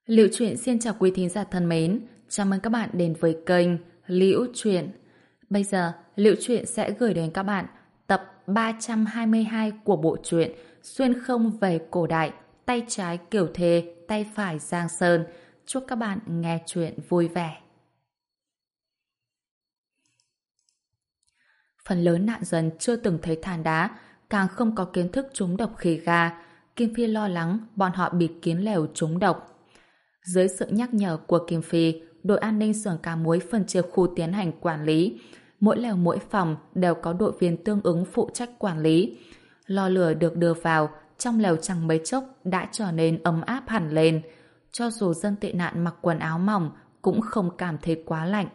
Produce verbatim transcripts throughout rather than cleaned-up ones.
Liễu Chuyện xin chào quý thính giả thân mến, chào mừng các bạn đến với kênh Liễu Chuyện. Bây giờ, Liễu Chuyện sẽ gửi đến các bạn tập ba trăm hai mươi hai của bộ truyện Xuyên không về cổ đại, tay trái Kiều Thề, tay phải Giang Sơn. Chúc các bạn nghe chuyện vui vẻ. Phần lớn nạn dân chưa từng thấy than đá, càng không có kiến thức trúng độc khí ga. Kim Phi lo lắng bọn họ bịt kín lều trúng độc. Dưới sự nhắc nhở của Kim Phi, đội an ninh xưởng cá muối phân chia khu tiến hành quản lý. Mỗi lều mỗi phòng đều có đội viên tương ứng phụ trách quản lý. Lò lửa được đưa vào, trong lều chẳng mấy chốc đã trở nên ấm áp hẳn lên. Cho dù dân tị nạn mặc quần áo mỏng cũng không cảm thấy quá lạnh.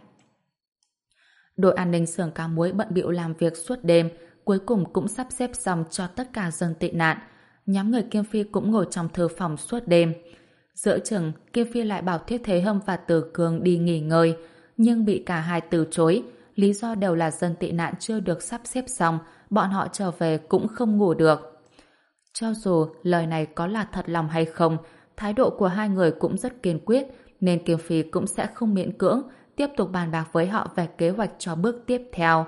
Đội an ninh xưởng cá muối bận bịu làm việc suốt đêm, cuối cùng cũng sắp xếp xong cho tất cả dân tị nạn. Nhóm người Kim Phi cũng ngồi trong thư phòng suốt đêm. Giữa chừng, Kim Phi lại bảo Thiết Thế Hâm và Từ Cương đi nghỉ ngơi, nhưng bị cả hai từ chối. Lý do đều là dân tị nạn chưa được sắp xếp xong, bọn họ trở về cũng không ngủ được. Cho dù lời này có là thật lòng hay không, thái độ của hai người cũng rất kiên quyết, nên Kim Phi cũng sẽ không miễn cưỡng, tiếp tục bàn bạc với họ về kế hoạch cho bước tiếp theo.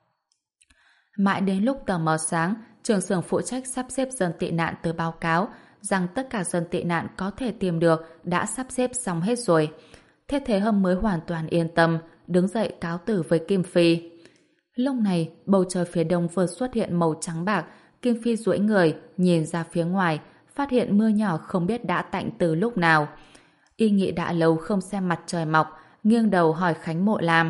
Mãi đến lúc tờ mờ sáng, trưởng xưởng phụ trách sắp xếp dân tị nạn tới báo cáo rằng tất cả dân tị nạn có thể tìm được đã sắp xếp xong hết rồi. Thiết Thế Hâm mới hoàn toàn yên tâm, đứng dậy cáo từ với Kim Phi. Lúc này, bầu trời phía đông vừa xuất hiện màu trắng bạc, Kim Phi duỗi người, nhìn ra phía ngoài, phát hiện mưa nhỏ không biết đã tạnh từ lúc nào. Y nghĩ đã lâu không xem mặt trời mọc, nghiêng đầu hỏi Khánh Mộ Lam.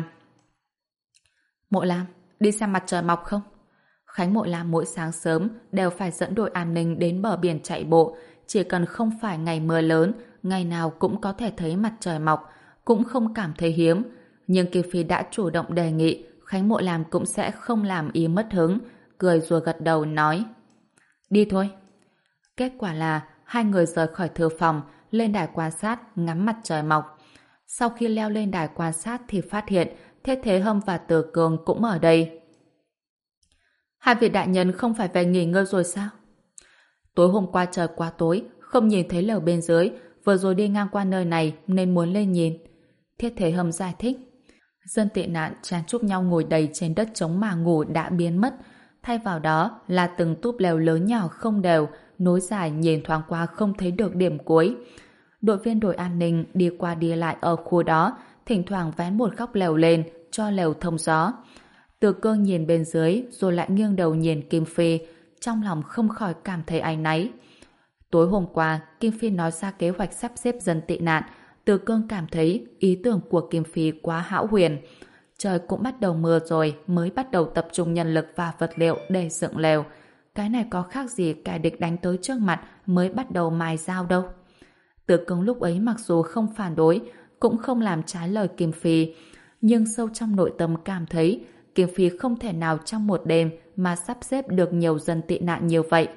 Mộ Lam, đi xem mặt trời mọc không? Khánh Mộ Lam mỗi sáng sớm đều phải dẫn đội an ninh đến bờ biển chạy bộ, chỉ cần không phải ngày mưa lớn, ngày nào cũng có thể thấy mặt trời mọc, cũng không cảm thấy hiếm. Nhưng Kim Phi đã chủ động đề nghị, Khánh Mộ Lam cũng sẽ không làm y mất hứng, cười rồi gật đầu nói: đi thôi. Kết quả là hai người rời khỏi thư phòng, lên đài quan sát ngắm mặt trời mọc. Sau khi leo lên đài quan sát thì phát hiện Thiết Thế Hâm và Từ Cương cũng ở đây. Hai vị đại nhân không phải về nghỉ ngơi rồi sao? Tối hôm qua trời quá tối, không nhìn thấy lều bên dưới, vừa rồi đi ngang qua nơi này nên muốn lên nhìn. Thiết Thế Hâm giải thích. Dân tị nạn chen chúc nhau ngồi đầy trên đất trống mà ngủ đã biến mất, thay vào đó là từng túp lều lớn nhỏ không đều, nối dài nhìn thoáng qua không thấy được điểm cuối. Đội viên đội an ninh đi qua đi lại ở khu đó, thỉnh thoảng vén một góc lều lên cho lều thông gió. Từ Cương nhìn bên dưới rồi lại nghiêng đầu nhìn Kim Phi, trong lòng không khỏi cảm thấy áy náy. Tối hôm qua, Kim Phi nói ra kế hoạch sắp xếp dân tị nạn. Từ Cương cảm thấy ý tưởng của Kim Phi quá hão huyền. Trời cũng bắt đầu mưa rồi mới bắt đầu tập trung nhân lực và vật liệu để dựng lều. Cái này có khác gì kẻ địch đánh tới trước mặt mới bắt đầu mài dao đâu. Từ Cương lúc ấy mặc dù không phản đối, cũng không làm trái lời Kim Phi, nhưng sâu trong nội tâm cảm thấy Kim Phi không thể nào trong một đêm mà sắp xếp được nhiều dân tị nạn như vậy.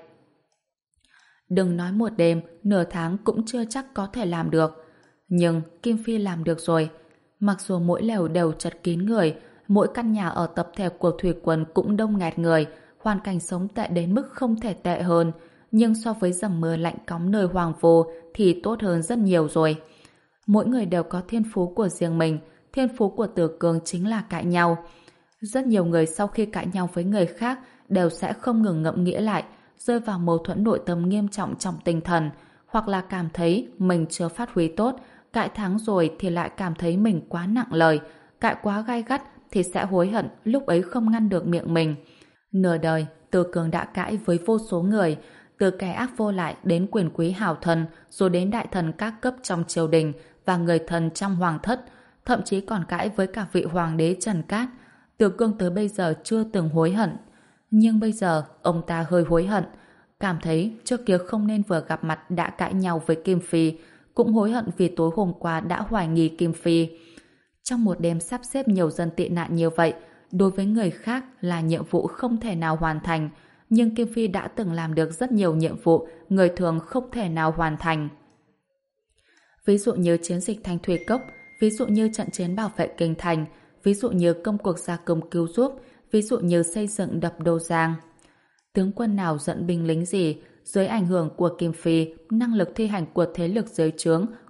Đừng nói một đêm, nửa tháng cũng chưa chắc có thể làm được. Nhưng Kim Phi làm được rồi. Mặc dù mỗi lều đều chật kín người, mỗi căn nhà ở tập thể của thủy quân cũng đông nghẹt người, hoàn cảnh sống tệ đến mức không thể tệ hơn, nhưng so với dầm mưa lạnh cóng nơi hoàng vô thì tốt hơn rất nhiều rồi. Mỗi người đều có thiên phú của riêng mình, thiên phú của Từ Cương chính là cãi nhau. Rất nhiều người sau khi cãi nhau với người khác đều sẽ không ngừng ngẫm nghĩ lại, rơi vào mâu thuẫn nội tâm nghiêm trọng trong tinh thần, hoặc là cảm thấy mình chưa phát huy tốt, cãi thắng rồi thì lại cảm thấy mình quá nặng lời, cãi quá gay gắt thì sẽ hối hận lúc ấy không ngăn được miệng mình. Nửa đời, Từ Cương đã cãi với vô số người, từ kẻ ác vô lại đến quyền quý hảo thần, rồi đến đại thần các cấp trong triều đình và người thần trong hoàng thất, thậm chí còn cãi với cả vị hoàng đế Trần Cát. Từ Cương tới bây giờ chưa từng hối hận. Nhưng bây giờ, ông ta hơi hối hận. Cảm thấy trước kia không nên vừa gặp mặt đã cãi nhau với Kim Phi, cũng hối hận vì tối hôm qua đã hoài nghi Kim Phi. Trong một đêm sắp xếp nhiều dân tị nạn như vậy, đối với người khác là nhiệm vụ không thể nào hoàn thành, nhưng Kim Phi đã từng làm được rất nhiều nhiệm vụ người thường không thể nào hoàn thành. Ví dụ như chiến dịch Thanh Thủy Cốc, ví dụ như trận chiến bảo vệ kinh thành, ví dụ như công cuộc gia công cứu giúp, ví dụ như xây dựng đập Đô Giang. Tướng quân nào dẫn binh lính gì, dưới ảnh hưởng của Kim Phi, năng lực thi hành của thế lực dưới trướng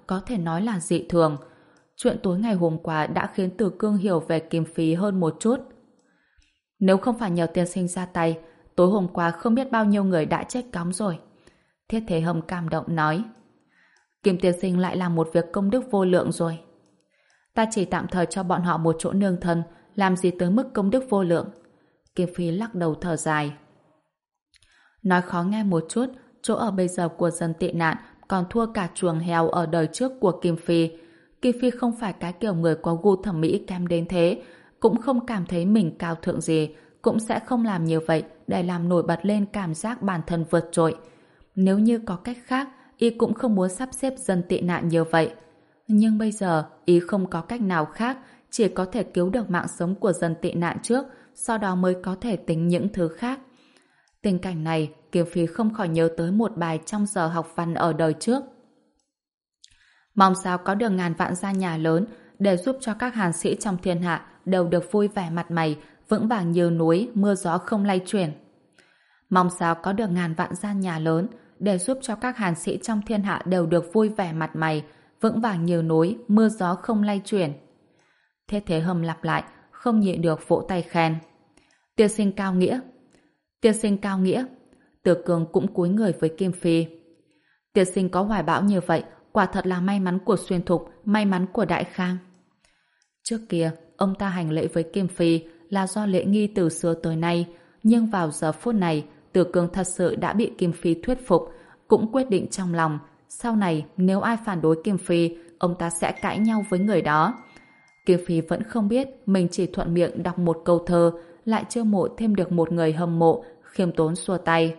có thể nói là dị thường. Chuyện tối ngày hôm qua đã khiến Từ Cương hiểu về Kim Phi hơn một chút. Nếu không phải nhờ tiên sinh ra tay, tối hôm qua không biết bao nhiêu người đã chết cóng rồi. Thiết Thế Hâm cảm động nói. Kim tiên sinh lại làm một việc công đức vô lượng rồi. Ta chỉ tạm thời cho bọn họ một chỗ nương thân, làm gì tới mức công đức vô lượng. Kim Phi lắc đầu thở dài. Nói khó nghe một chút, chỗ ở bây giờ của dân tị nạn còn thua cả chuồng heo ở đời trước của Kim Phi. Kim Phi không phải cái kiểu người có gu thẩm mỹ kém đến thế, cũng không cảm thấy mình cao thượng gì, cũng sẽ không làm như vậy để làm nổi bật lên cảm giác bản thân vượt trội. Nếu như có cách khác, y cũng không muốn sắp xếp dân tị nạn như vậy. Nhưng bây giờ, y không có cách nào khác, chỉ có thể cứu được mạng sống của dân tị nạn trước, sau đó mới có thể tính những thứ khác. Tình cảnh này, Kim Phi không khỏi nhớ tới một bài trong giờ học văn ở đời trước. Mong sao có được ngàn vạn gia nhà lớn để giúp cho các hàn sĩ trong thiên hạ đều được vui vẻ mặt mày, vững vàng như núi, mưa gió không lay chuyển. Mong sao có được ngàn vạn gia nhà lớn để giúp cho các hàn sĩ trong thiên hạ đều được vui vẻ mặt mày, vững vàng như núi, mưa gió không lay chuyển. Thế Thế Hâm lặp lại, không nhịn được vỗ tay khen. Tiên sinh cao nghĩa. Tiên sinh cao nghĩa. Từ Cương cũng cúi người với Kim Phi. Tiên sinh có hoài bão như vậy, quả thật là may mắn của Xuyên Thục, may mắn của Đại Khang. Trước kia, ông ta hành lễ với Kim Phi là do lễ nghi từ xưa tới nay, nhưng vào giờ phút này, Từ Cương thật sự đã bị Kim Phi thuyết phục, cũng quyết định trong lòng, sau này nếu ai phản đối Kim Phi, ông ta sẽ cãi nhau với người đó. Kim Phi vẫn không biết mình chỉ thuận miệng đọc một câu thơ, lại chưa mộ thêm được một người hâm mộ, khiêm tốn xua tay.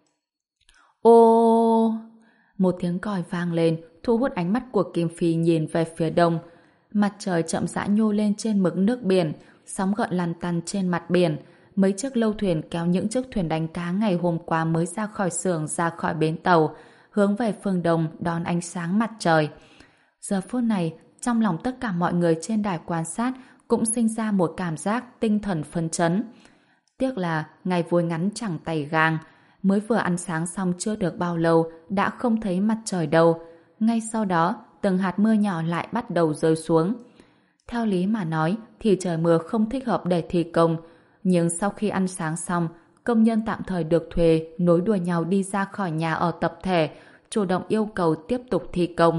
Ô! Một tiếng còi vang lên, thu hút ánh mắt của Kim Phi nhìn về phía đông. Mặt trời chậm rãi nhô lên trên mực nước biển, sóng gợn lăn tăn trên mặt biển. Mấy chiếc lâu thuyền kéo những chiếc thuyền đánh cá ngày hôm qua mới ra khỏi xưởng, ra khỏi bến tàu, hướng về phương đông đón ánh sáng mặt trời. Giờ phút này, trong lòng tất cả mọi người trên đài quan sát cũng sinh ra một cảm giác tinh thần phấn chấn. Tiếc là ngày vui ngắn chẳng tay gang, mới vừa ăn sáng xong chưa được bao lâu đã không thấy mặt trời đâu. Ngay sau đó, từng hạt mưa nhỏ lại bắt đầu rơi xuống. Theo lý mà nói thì trời mưa không thích hợp để thi công, nhưng sau khi ăn sáng xong, công nhân tạm thời được thuê nối đuôi nhau đi ra khỏi nhà ở tập thể, chủ động yêu cầu tiếp tục thi công.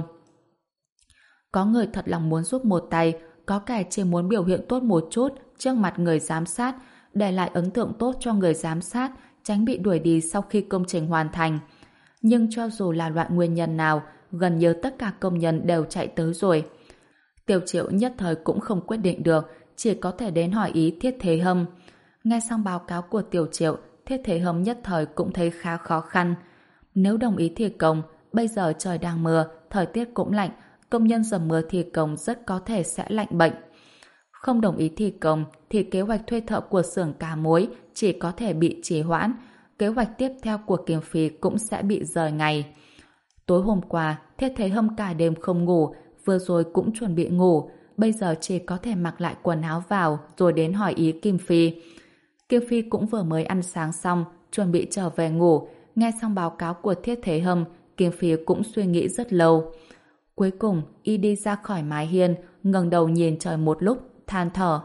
Có người thật lòng muốn giúp một tay, có kẻ chỉ muốn biểu hiện tốt một chút trước mặt người giám sát, để lại ấn tượng tốt cho người giám sát, tránh bị đuổi đi sau khi công trình hoàn thành. Nhưng cho dù là loại nguyên nhân nào, gần như tất cả công nhân đều chạy tới rồi. Tiêu Triệu nhất thời cũng không quyết định được, chỉ có thể đến hỏi ý Thiết Thế Hâm. Nghe xong báo cáo của Tiêu Triệu, Thiết Thế Hâm nhất thời cũng thấy khá khó khăn. Nếu đồng ý thi công, bây giờ trời đang mưa, thời tiết cũng lạnh, công nhân dầm mưa thi công rất có thể sẽ lạnh bệnh. Không đồng ý thi công thì kế hoạch thuê thợ của xưởng cá muối chỉ có thể bị trì hoãn, kế hoạch tiếp theo của Kim Phi cũng sẽ bị rời ngày. Tối hôm qua, Thiết Thế Hâm cả đêm không ngủ, vừa rồi cũng chuẩn bị ngủ, bây giờ chỉ có thể mặc lại quần áo vào rồi đến hỏi ý Kim Phi. Kim Phi cũng vừa mới ăn sáng xong, chuẩn bị trở về ngủ, nghe xong báo cáo của Thiết Thế Hâm, Kim Phi cũng suy nghĩ rất lâu. Cuối cùng, y đi ra khỏi mái hiên, ngẩng đầu nhìn trời một lúc, than thở.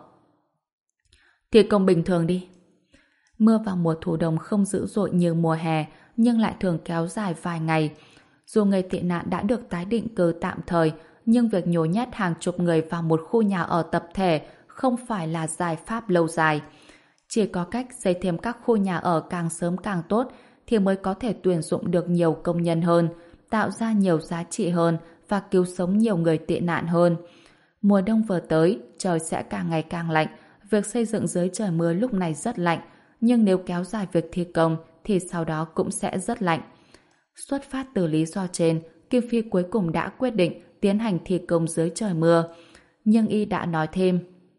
Thi công bình thường đi. Mưa vào mùa thu đông không dữ dội như mùa hè, nhưng lại thường kéo dài vài ngày. Dù người tị nạn đã được tái định cư tạm thời, nhưng việc nhồi nhét hàng chục người vào một khu nhà ở tập thể không phải là giải pháp lâu dài. Chỉ có cách xây thêm các khu nhà ở càng sớm càng tốt thì mới có thể tuyển dụng được nhiều công nhân hơn, tạo ra nhiều giá trị hơn và cứu sống nhiều người tị nạn hơn. Mùa đông vừa tới, trời sẽ càng ngày càng lạnh. Việc xây dựng dưới trời mưa lúc này rất lạnh, nhưng nếu kéo dài việc thi công thì sau đó cũng sẽ rất lạnh. Xuất phát từ lý do trên, Kim Phi cuối cùng đã quyết định tiến hành thi công dưới trời mưa. Nhưng y đã nói thêm: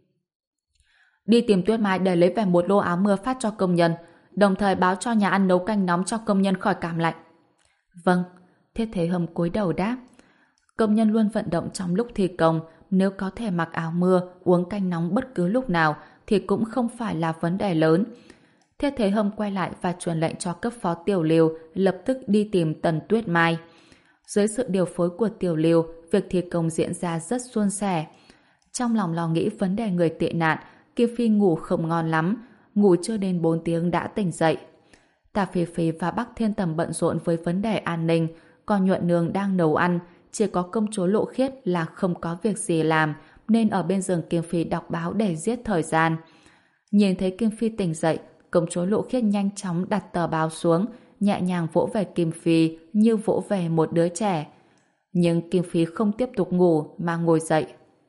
đi tìm Tuyết Mai để lấy về một lô áo mưa phát cho công nhân, đồng thời báo cho nhà ăn nấu canh nóng cho công nhân khỏi cảm lạnh. Vâng, Thiết Thế Hâm cúi đầu đáp. Công nhân luôn vận động trong lúc thi công, nếu có thể mặc áo mưa, uống canh nóng bất cứ lúc nào thì cũng không phải là vấn đề lớn. Thiết Thế Hâm quay lại và truyền lệnh cho cấp phó Tiểu Liêu lập tức đi tìm Tần Tuyết Mai. Dưới sự điều phối của Tiểu Lưu, việc thi công diễn ra rất suôn sẻ. Trong lòng lo nghĩ vấn đề người tị nạn, Kim Phi ngủ không ngon lắm, ngủ chưa đến bốn tiếng đã tỉnh dậy. Tả Phỉ Phỉ và Bắc Thiên Tầm bận rộn với vấn đề an ninh, còn Nhuận Nương đang nấu ăn, chỉ có công chúa Lộ Khiết là không có việc gì làm, nên ở bên giường Kim Phi đọc báo để giết thời gian. Nhìn thấy Kim Phi tỉnh dậy, công chúa Lộ Khiết nhanh chóng đặt tờ báo xuống, nhẹ nhàng vỗ về Kim Phi như vỗ về một đứa trẻ. Nhưng Kim Phi không tiếp tục ngủ mà ngồi dậy.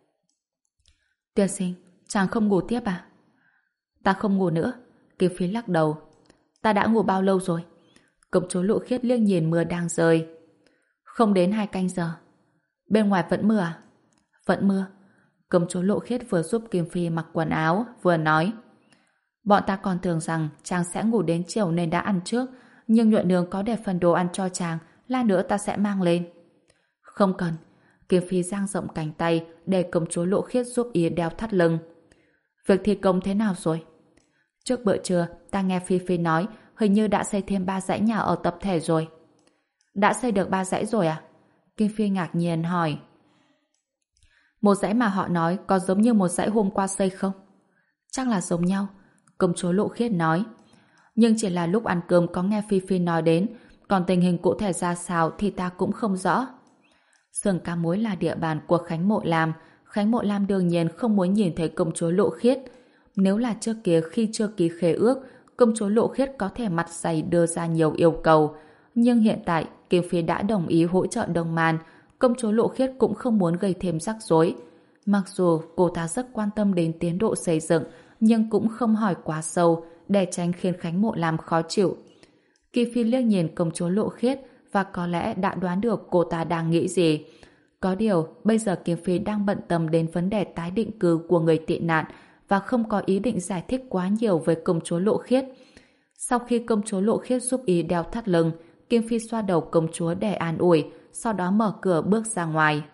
Tiên sinh, chàng không ngủ tiếp à? Ta không ngủ nữa. Kim Phi lắc đầu. Ta đã ngủ bao lâu rồi? Công chúa Lộ Khiết liếc nhìn mưa đang rơi. Không đến hai canh giờ. Bên ngoài vẫn mưa à? Vẫn mưa. Công chúa Lộ Khiết vừa giúp Kim Phi mặc quần áo, vừa nói. Bọn ta còn tưởng rằng chàng sẽ ngủ đến chiều nên đã ăn trước, nhưng Nhuận Nương có để phần đồ ăn cho chàng, lát nữa ta sẽ mang lên. Không cần. Kim Phi dang rộng cánh tay để công chúa Lộ Khiết giúp ý đeo thắt lưng. Việc thi công thế nào rồi? Trước bữa trưa, ta nghe Phi Phi nói hình như đã xây thêm ba dãy nhà ở tập thể rồi. Đã xây được ba dãy rồi à? Kim Phi ngạc nhiên hỏi. Một dãy mà họ nói có giống như một dãy hôm qua xây không? Chắc là giống nhau. Công chúa Lộ Khiết nói. Nhưng chỉ là lúc ăn cơm có nghe Phi Phi nói đến, còn tình hình cụ thể ra sao thì ta cũng không rõ. Xưởng cá muối là địa bàn của Khánh Mộ Lam. Khánh Mộ Lam đương nhiên không muốn nhìn thấy công chúa Lộ Khiết. Nếu là trước kia khi chưa ký khế ước, công chúa Lộ Khiết có thể mặt dày đưa ra nhiều yêu cầu. Nhưng hiện tại, Kim Phi đã đồng ý hỗ trợ Đông Man, công chúa Lộ Khiết cũng không muốn gây thêm rắc rối. Mặc dù cô ta rất quan tâm đến tiến độ xây dựng, nhưng cũng không hỏi quá sâu để tránh khiến Khánh Mộ Lam khó chịu. Kim Phi liếc nhìn công chúa Lộ Khiết và có lẽ đã đoán được cô ta đang nghĩ gì. Có điều, bây giờ Kim Phi đang bận tâm đến vấn đề tái định cư của người tị nạn và không có ý định giải thích quá nhiều với công chúa Lộ Khiết. Sau khi công chúa Lộ Khiết giúp ý đeo thắt lưng, Kim Phi xoa đầu công chúa để an ủi, sau đó mở cửa bước ra ngoài.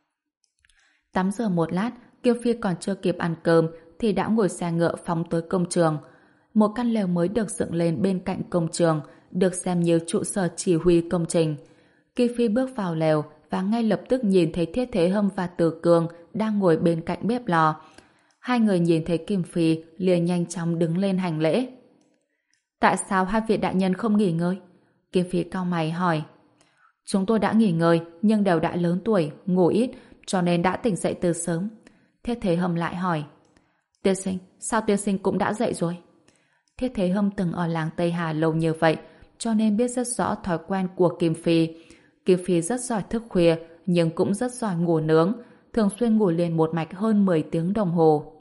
Tắm rửa một lát, Kim Phi còn chưa kịp ăn cơm thì đã ngồi xe ngựa phóng tới công trường. Một căn lều mới được dựng lên bên cạnh công trường, được xem như trụ sở chỉ huy công trình. Kim Phi bước vào lều và ngay lập tức nhìn thấy Thiết Thế Hâm và Từ Cương đang ngồi bên cạnh bếp lò. Hai người nhìn thấy Kim Phi liền nhanh chóng đứng lên hành lễ. Tại sao hai vị đại nhân không nghỉ ngơi? Kim Phi cau mày hỏi. Chúng tôi đã nghỉ ngơi nhưng đều đã lớn tuổi, ngủ ít cho nên đã tỉnh dậy từ sớm. Thiết Thế Hâm lại hỏi. Tiên sinh, sao tiên sinh cũng đã dậy rồi? Thiết Thế Hâm từng ở làng Tây Hà lâu như vậy cho nên biết rất rõ thói quen của Kim Phi. Kim Phi rất giỏi thức khuya nhưng cũng rất giỏi ngủ nướng, thường xuyên ngủ liền một mạch hơn mười tiếng đồng hồ.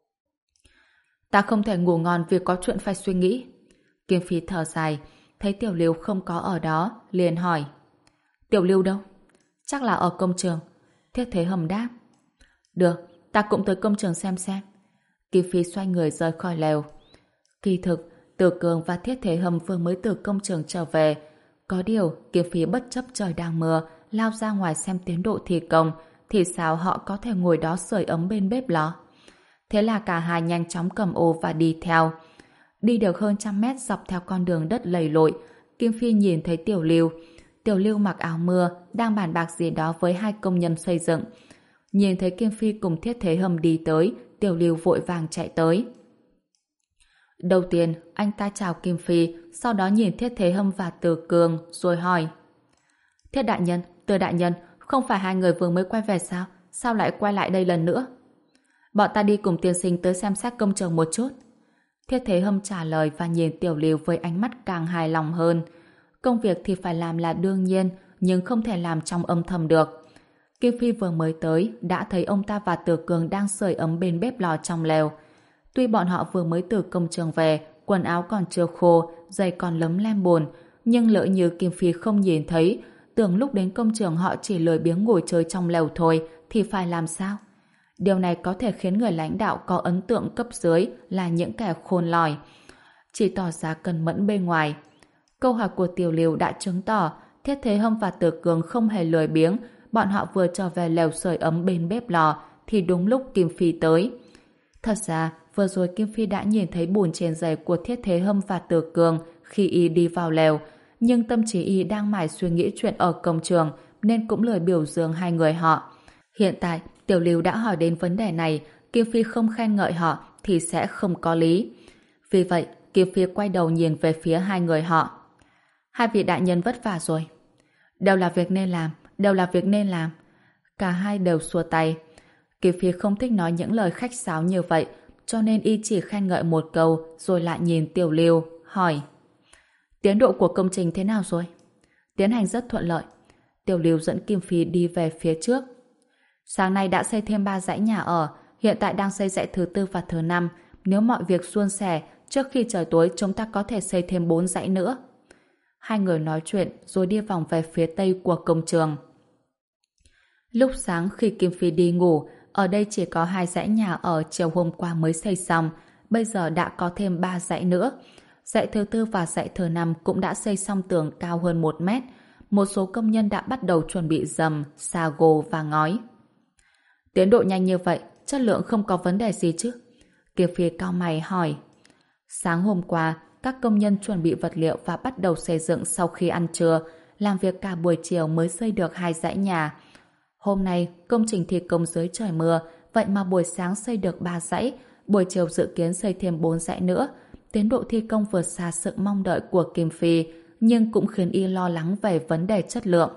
Ta không thể ngủ ngon vì có chuyện phải suy nghĩ. Kim Phi thở dài, thấy Tiểu Lưu không có ở đó, liền hỏi. Tiểu Lưu đâu? Chắc là ở công trường. Thiết Thế Hâm đáp. Được, ta cũng tới công trường xem xem. Kim Phi xoay người rời khỏi lều. Kỳ thực, Từ Cường và Thiết Thế Hâm vừa mới từ công trường trở về. Có điều, Kim Phi bất chấp trời đang mưa, lao ra ngoài xem tiến độ thi công, thì sao họ có thể ngồi đó sưởi ấm bên bếp lò? Thế là cả hai nhanh chóng cầm ô và đi theo. Đi được hơn trăm mét dọc theo con đường đất lầy lội, Kim Phi nhìn thấy Tiểu Lưu. Tiểu Lưu mặc áo mưa, đang bàn bạc gì đó với hai công nhân xây dựng. Nhìn thấy Kim Phi cùng Thiết Thế Hâm đi tới, Tiểu Lưu vội vàng chạy tới. Đầu tiên, anh ta chào Kim Phi, sau đó nhìn Thiết Thế Hâm và Từ Cường, rồi hỏi. Thiết đại nhân, Từ đại nhân, không phải hai người vừa mới quay về sao? Sao lại quay lại đây lần nữa? Bọn ta đi cùng tiên sinh tới xem xét công trường một chút. Thiết Thế Hâm trả lời và nhìn Tiểu Lưu với ánh mắt càng hài lòng hơn. Công việc thì phải làm là đương nhiên, nhưng không thể làm trong âm thầm được. Kim Phi vừa mới tới, đã thấy ông ta và Từ Cường đang sưởi ấm bên bếp lò trong lều. Tuy bọn họ vừa mới từ công trường về, quần áo còn chưa khô, giày còn lấm lem bùn, nhưng lỡ như Kim Phi không nhìn thấy, tưởng lúc đến công trường họ chỉ lười biếng ngồi chơi trong lều thôi, thì phải làm sao? Điều này có thể khiến người lãnh đạo có ấn tượng cấp dưới là những kẻ khôn lỏi, chỉ tỏ ra cần mẫn bên ngoài. Câu hỏi của Tiểu Lưu đã chứng tỏ Thiết Thế Hâm và Từ Cường không hề lười biếng. Bọn họ vừa trở về lều sưởi ấm bên bếp lò thì đúng lúc Kim Phi tới. Thật ra, vừa rồi Kim Phi đã nhìn thấy bùn trên giày của Thiết Thế Hâm và Từ Cường khi y đi vào lều, nhưng tâm trí y đang mải suy nghĩ chuyện ở công trường, nên cũng lười biểu dương hai người họ. Hiện tại, Tiểu Lưu đã hỏi đến vấn đề này, Kim Phi không khen ngợi họ thì sẽ không có lý. Vì vậy, Kim Phi quay đầu nhìn về phía hai người họ. Hai vị đại nhân vất vả rồi. Đều là việc nên làm, đều là việc nên làm. Cả hai đều xua tay. Kim Phi không thích nói những lời khách sáo như vậy, cho nên y chỉ khen ngợi một câu rồi lại nhìn Tiểu Lưu, hỏi. Tiến độ của công trình thế nào rồi? Tiến hành rất thuận lợi. Tiểu Lưu dẫn Kim Phi đi về phía trước. Sáng nay đã xây thêm ba dãy nhà ở, hiện tại đang xây dãy thứ tư và thứ năm. Nếu mọi việc suôn sẻ, trước khi trời tối chúng ta có thể xây thêm bốn dãy nữa. Hai người nói chuyện rồi đi vòng về phía tây của công trường. Lúc sáng khi Kim Phi đi ngủ, ở đây chỉ có hai dãy nhà ở chiều hôm qua mới xây xong, bây giờ đã có thêm ba dãy nữa. Dãy thứ tư và dãy thứ năm cũng đã xây xong tường cao hơn một mét. Một số công nhân đã bắt đầu chuẩn bị dầm, xà gồ và ngói. Tiến độ nhanh như vậy, chất lượng không có vấn đề gì chứ? Kim Phi cau mày hỏi. Sáng hôm qua, các công nhân chuẩn bị vật liệu và bắt đầu xây dựng sau khi ăn trưa, làm việc cả buổi chiều mới xây được hai dãy nhà. Hôm nay, công trình thi công dưới trời mưa, vậy mà buổi sáng xây được ba dãy, buổi chiều dự kiến xây thêm bốn dãy nữa. Tiến độ thi công vượt xa sự mong đợi của Kim Phi, nhưng cũng khiến y lo lắng về vấn đề chất lượng.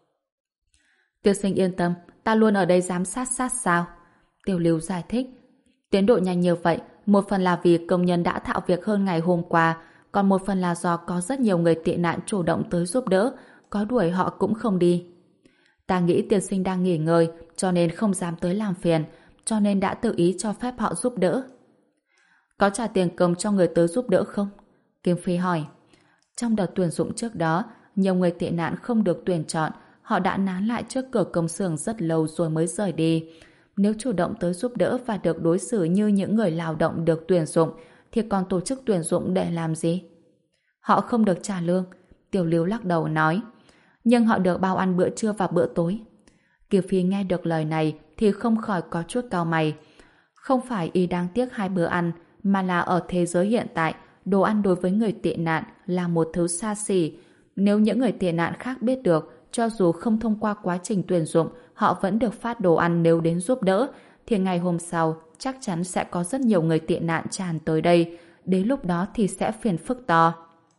Tiên sinh yên tâm, ta luôn ở đây giám sát sát sao? Tiểu Lưu giải thích. Tiến độ nhanh như vậy, một phần là vì công nhân đã thạo việc hơn ngày hôm qua, còn một phần là do có rất nhiều người tị nạn chủ động tới giúp đỡ, có đuổi họ cũng không đi. Ta nghĩ tiên sinh đang nghỉ ngơi, cho nên không dám tới làm phiền, cho nên đã tự ý cho phép họ giúp đỡ. Có trả tiền công cho người tới giúp đỡ không? Kim Phi hỏi. Trong đợt tuyển dụng trước đó, nhiều người tị nạn không được tuyển chọn, họ đã nán lại trước cửa công xưởng rất lâu rồi mới rời đi. Nếu chủ động tới giúp đỡ và được đối xử như những người lao động được tuyển dụng, thì còn tổ chức tuyển dụng để làm gì? Họ không được trả lương. Tiểu Lưu lắc đầu nói. Nhưng họ được bao ăn bữa trưa và bữa tối. Kiều Phi nghe được lời này thì không khỏi có chút cau mày. Không phải y đáng tiếc hai bữa ăn, mà là ở thế giới hiện tại, đồ ăn đối với người tị nạn là một thứ xa xỉ. Nếu những người tị nạn khác biết được, cho dù không thông qua quá trình tuyển dụng, họ vẫn được phát đồ ăn nếu đến giúp đỡ, thì ngày hôm sau chắc chắn sẽ có rất nhiều người tị nạn tràn tới đây. Đến lúc đó thì sẽ phiền phức to.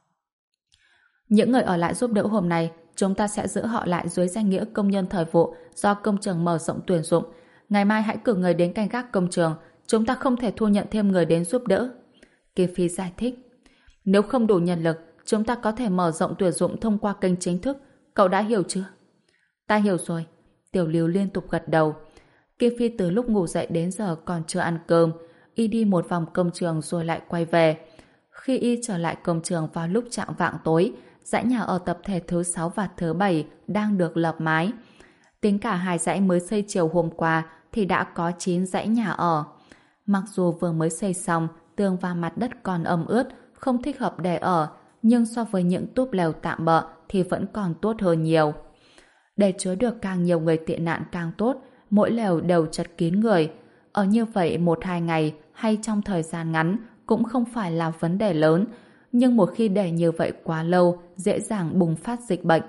Những người ở lại giúp đỡ hôm nay, chúng ta sẽ giữ họ lại dưới danh nghĩa công nhân thời vụ do công trường mở rộng tuyển dụng. Ngày mai hãy cử người đến canh gác công trường, chúng ta không thể thu nhận thêm người đến giúp đỡ. Kim Phi giải thích. Nếu không đủ nhân lực, chúng ta có thể mở rộng tuyển dụng thông qua kênh chính thức. Cậu đã hiểu chưa? Ta hiểu rồi. Tiểu Lưu liên tục gật đầu. Kim Phi từ lúc ngủ dậy đến giờ còn chưa ăn cơm. Y đi một vòng công trường rồi lại quay về. Khi y trở lại công trường vào lúc chạng vạng tối, dãy nhà ở tập thể thứ sáu và thứ bảy đang được lợp mái. Tính cả hai dãy mới xây chiều hôm qua thì đã có chín dãy nhà ở. Mặc dù vừa mới xây xong, tường và mặt đất còn ẩm ướt, không thích hợp để ở, nhưng so với những túp lều tạm bợ thì vẫn còn tốt hơn nhiều. Để chứa được càng nhiều người tị nạn càng tốt, mỗi lều đều chật kín người. Ở như vậy một hai ngày hay trong thời gian ngắn cũng không phải là vấn đề lớn, nhưng một khi để như vậy quá lâu, dễ dàng bùng phát dịch bệnh.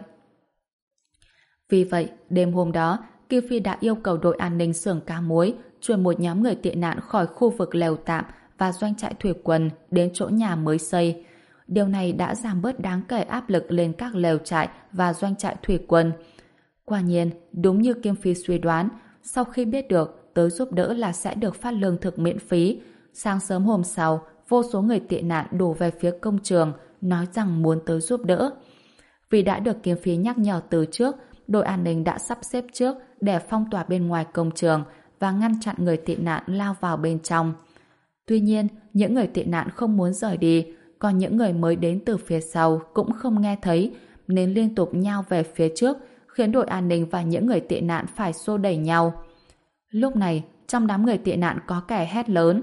Vì vậy, đêm hôm đó, Kim Phi đã yêu cầu đội an ninh xưởng cá muối chuyển một nhóm người tị nạn khỏi khu vực lều tạm và doanh trại thủy quân đến chỗ nhà mới xây. Điều này đã giảm bớt đáng kể áp lực lên các lều trại và doanh trại thủy quân. Quả nhiên, đúng như Kim Phi suy đoán, sau khi biết được tới giúp đỡ là sẽ được phát lương thực miễn phí, sáng sớm hôm sau, vô số người tị nạn đổ về phía công trường, nói rằng muốn tới giúp đỡ. Vì đã được Kim Phi nhắc nhở từ trước, đội an ninh đã sắp xếp trước để phong tỏa bên ngoài công trường và ngăn chặn người tị nạn lao vào bên trong. Tuy nhiên, những người tị nạn không muốn rời đi, còn những người mới đến từ phía sau cũng không nghe thấy, nên liên tục nhao về phía trước, khiến đội an ninh và những người tị nạn phải xô đẩy nhau. Lúc này, trong đám người tị nạn có kẻ hét lớn.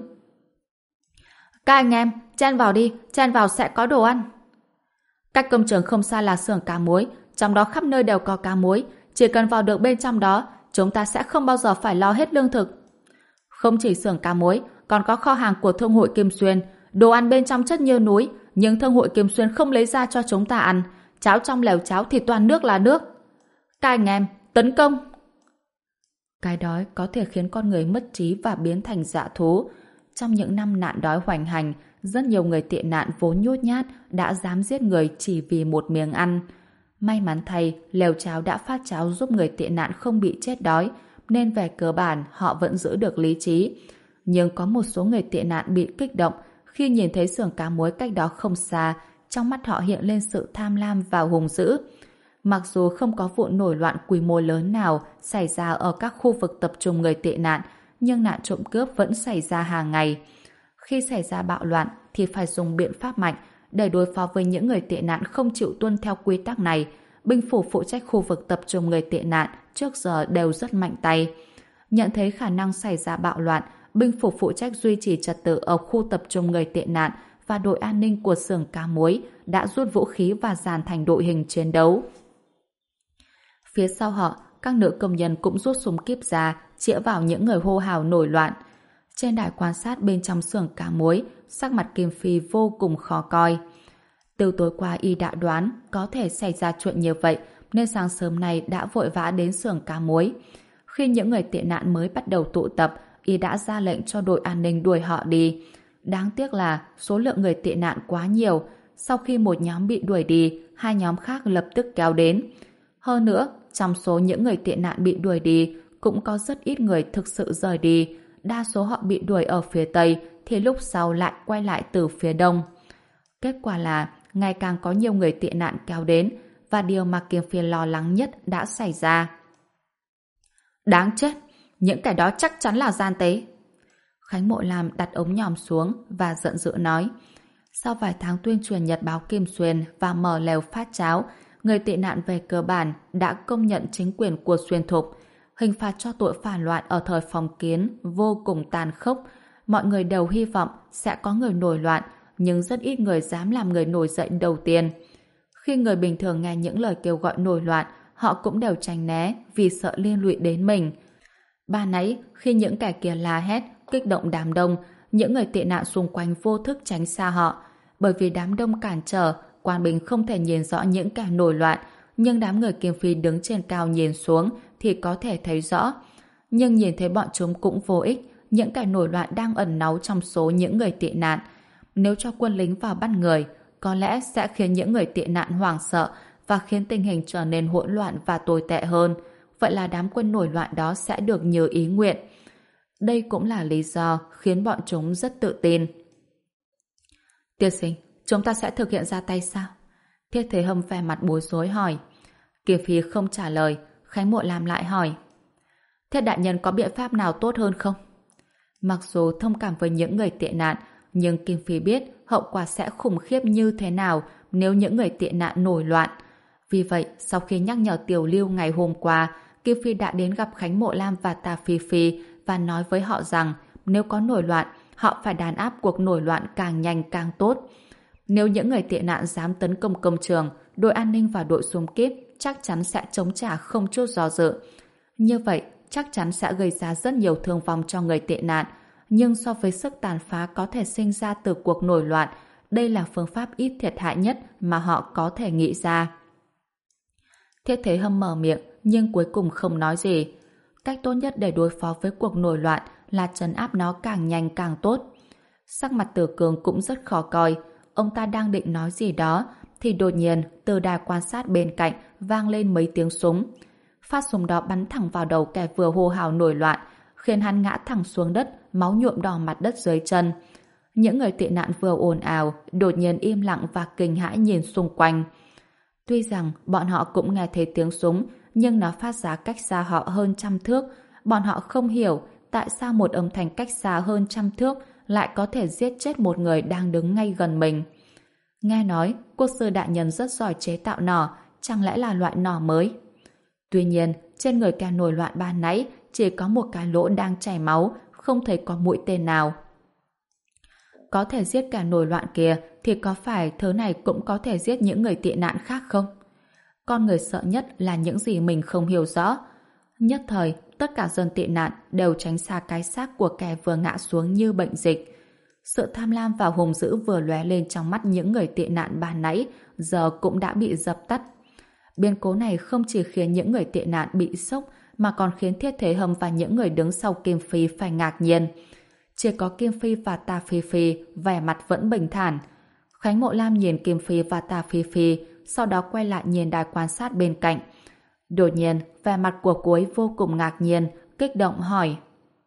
Các anh em, chen vào đi, chen vào sẽ có đồ ăn. Cách công trường không xa là xưởng cá muối, trong đó khắp nơi đều có cá muối, chỉ cần vào được bên trong đó, chúng ta sẽ không bao giờ phải lo hết lương thực. Không chỉ xưởng cá muối, còn có kho hàng của Thương hội Kim Xuyên, đồ ăn bên trong chất như núi, nhưng Thương hội Kim Xuyên không lấy ra cho chúng ta ăn, cháo trong lèo cháo thì toàn nước là nước. Các anh em, tấn công! Cái đói có thể khiến con người mất trí và biến thành dã thú. Trong những năm nạn đói hoành hành, rất nhiều người tị nạn vốn nhút nhát đã dám giết người chỉ vì một miếng ăn. May mắn thay, lều cháo đã phát cháo giúp người tị nạn không bị chết đói, nên về cơ bản họ vẫn giữ được lý trí. Nhưng có một số người tị nạn bị kích động khi nhìn thấy xưởng cá muối cách đó không xa, trong mắt họ hiện lên sự tham lam và hung dữ. Mặc dù không có vụ nổi loạn quy mô lớn nào xảy ra ở các khu vực tập trung người tị nạn, nhưng nạn trộm cướp vẫn xảy ra hàng ngày. Khi xảy ra bạo loạn thì phải dùng biện pháp mạnh để đối phó với những người tị nạn không chịu tuân theo quy tắc này. Binh phủ phụ trách khu vực tập trung người tị nạn trước giờ đều rất mạnh tay. Nhận thấy khả năng xảy ra bạo loạn, binh phủ phụ trách duy trì trật tự ở khu tập trung người tị nạn và đội an ninh của xưởng cá muối đã rút vũ khí và dàn thành đội hình chiến đấu. Phía sau họ, các nữ công nhân cũng rút súng kíp ra, chĩa vào những người hô hào nổi loạn. Trên đài quan sát bên trong xưởng cá muối, sắc mặt Kim Phi vô cùng khó coi. Từ tối qua y đã đoán có thể xảy ra chuyện như vậy, nên sáng sớm nay đã vội vã đến xưởng cá muối. Khi những người tị nạn mới bắt đầu tụ tập, y đã ra lệnh cho đội an ninh đuổi họ đi. Đáng tiếc là số lượng người tị nạn quá nhiều. Sau khi một nhóm bị đuổi đi, hai nhóm khác lập tức kéo đến. Hơn nữa, trong số những người tị nạn bị đuổi đi, cũng có rất ít người thực sự rời đi. Đa số họ bị đuổi ở phía Tây, thì lúc sau lại quay lại từ phía Đông. Kết quả là ngày càng có nhiều người tị nạn kéo đến, và điều mà Kim Phi lo lắng nhất đã xảy ra. Đáng chết! Những kẻ đó chắc chắn là gian tế. Khánh Mộ Lam đặt ống nhòm xuống và giận dữ nói. Sau vài tháng tuyên truyền nhật báo Kim Xuyên và mở lều phát cháo, người tị nạn về cơ bản đã công nhận chính quyền của Xuyên Thục. Hình phạt cho tội phản loạn ở thời phong kiến vô cùng tàn khốc. Mọi người đều hy vọng sẽ có người nổi loạn, nhưng rất ít người dám làm người nổi dậy đầu tiên. Khi người bình thường nghe những lời kêu gọi nổi loạn, họ cũng đều tránh né vì sợ liên lụy đến mình. Ban nãy, khi những kẻ kia la hét, kích động đám đông, những người tị nạn xung quanh vô thức tránh xa họ. Bởi vì đám đông cản trở, Quan Bình không thể nhìn rõ những kẻ nổi loạn, nhưng đám người Kim Phi đứng trên cao nhìn xuống thì có thể thấy rõ. Nhưng nhìn thấy bọn chúng cũng vô ích, những kẻ nổi loạn đang ẩn náu trong số những người tị nạn. Nếu cho quân lính vào bắt người, có lẽ sẽ khiến những người tị nạn hoảng sợ và khiến tình hình trở nên hỗn loạn và tồi tệ hơn. Vậy là đám quân nổi loạn đó sẽ được như ý nguyện. Đây cũng là lý do khiến bọn chúng rất tự tin. Tiên sinh, chúng ta sẽ thực hiện ra tay sao? Thiết Thế Hâm vẻ mặt bối rối hỏi. Kiều Phi không trả lời, Khánh Mộ Lam lại hỏi. Thiết đại nhân có biện pháp nào tốt hơn không? Mặc dù thông cảm với những người tị nạn, nhưng Kim Phi biết hậu quả sẽ khủng khiếp như thế nào nếu những người tị nạn nổi loạn. Vì vậy, sau khi nhắc nhở Tiểu Lưu ngày hôm qua, Kim Phi đã đến gặp Khánh Mộ Lam và Tà Phi Phi và nói với họ rằng nếu có nổi loạn, họ phải đàn áp cuộc nổi loạn càng nhanh càng tốt. Nếu những người tị nạn dám tấn công công trường, đội an ninh và đội xung kíp chắc chắn sẽ chống trả không chút do dự. Như vậy, chắc chắn sẽ gây ra rất nhiều thương vong cho người tị nạn, nhưng so với sức tàn phá có thể sinh ra từ cuộc nổi loạn, đây là phương pháp ít thiệt hại nhất mà họ có thể nghĩ ra. Thiết Thế Hâm mở miệng, nhưng cuối cùng không nói gì. Cách tốt nhất để đối phó với cuộc nổi loạn là trấn áp nó càng nhanh càng tốt. Sắc mặt Tử Cường cũng rất khó coi. Ông ta đang định nói gì đó, thì đột nhiên từ đài quan sát bên cạnh vang lên mấy tiếng súng. Phát súng đó bắn thẳng vào đầu kẻ vừa hô hào nổi loạn, khiến hắn ngã thẳng xuống đất, máu nhuộm đỏ mặt đất dưới chân. Những người tị nạn vừa ồn ào, đột nhiên im lặng và kinh hãi nhìn xung quanh. Tuy rằng bọn họ cũng nghe thấy tiếng súng, nhưng nó phát ra cách xa họ hơn trăm thước. Bọn họ không hiểu tại sao một âm thanh cách xa hơn trăm thước lại có thể giết chết một người đang đứng ngay gần mình. Nghe nói, quốc sư đại nhân rất giỏi chế tạo nỏ, chẳng lẽ là loại nỏ mới? Tuy nhiên, trên người kẻ nổi loạn ban nãy chỉ có một cái lỗ đang chảy máu, không thấy có mũi tên nào. Có thể giết kẻ nổi loạn kia thì có phải thứ này cũng có thể giết những người tị nạn khác không? Con người sợ nhất là những gì mình không hiểu rõ. Nhất thời, tất cả dân tị nạn đều tránh xa cái xác của kẻ vừa ngã xuống như bệnh dịch. Sự tham lam và hung dữ vừa lóe lên trong mắt những người tị nạn ban nãy giờ cũng đã bị dập tắt. Biến cố này không chỉ khiến những người tị nạn bị sốc mà còn khiến Thiết Thế Hâm và những người đứng sau Kim Phi phải ngạc nhiên. Chỉ có Kim Phi và Tà Phi Phi vẻ mặt vẫn bình thản. Khánh Mộ Lam nhìn Kim Phi và Tà Phi Phi, sau đó quay lại nhìn đài quan sát bên cạnh. Đột nhiên, vẻ mặt của cô ấy vô cùng ngạc nhiên, kích động hỏi: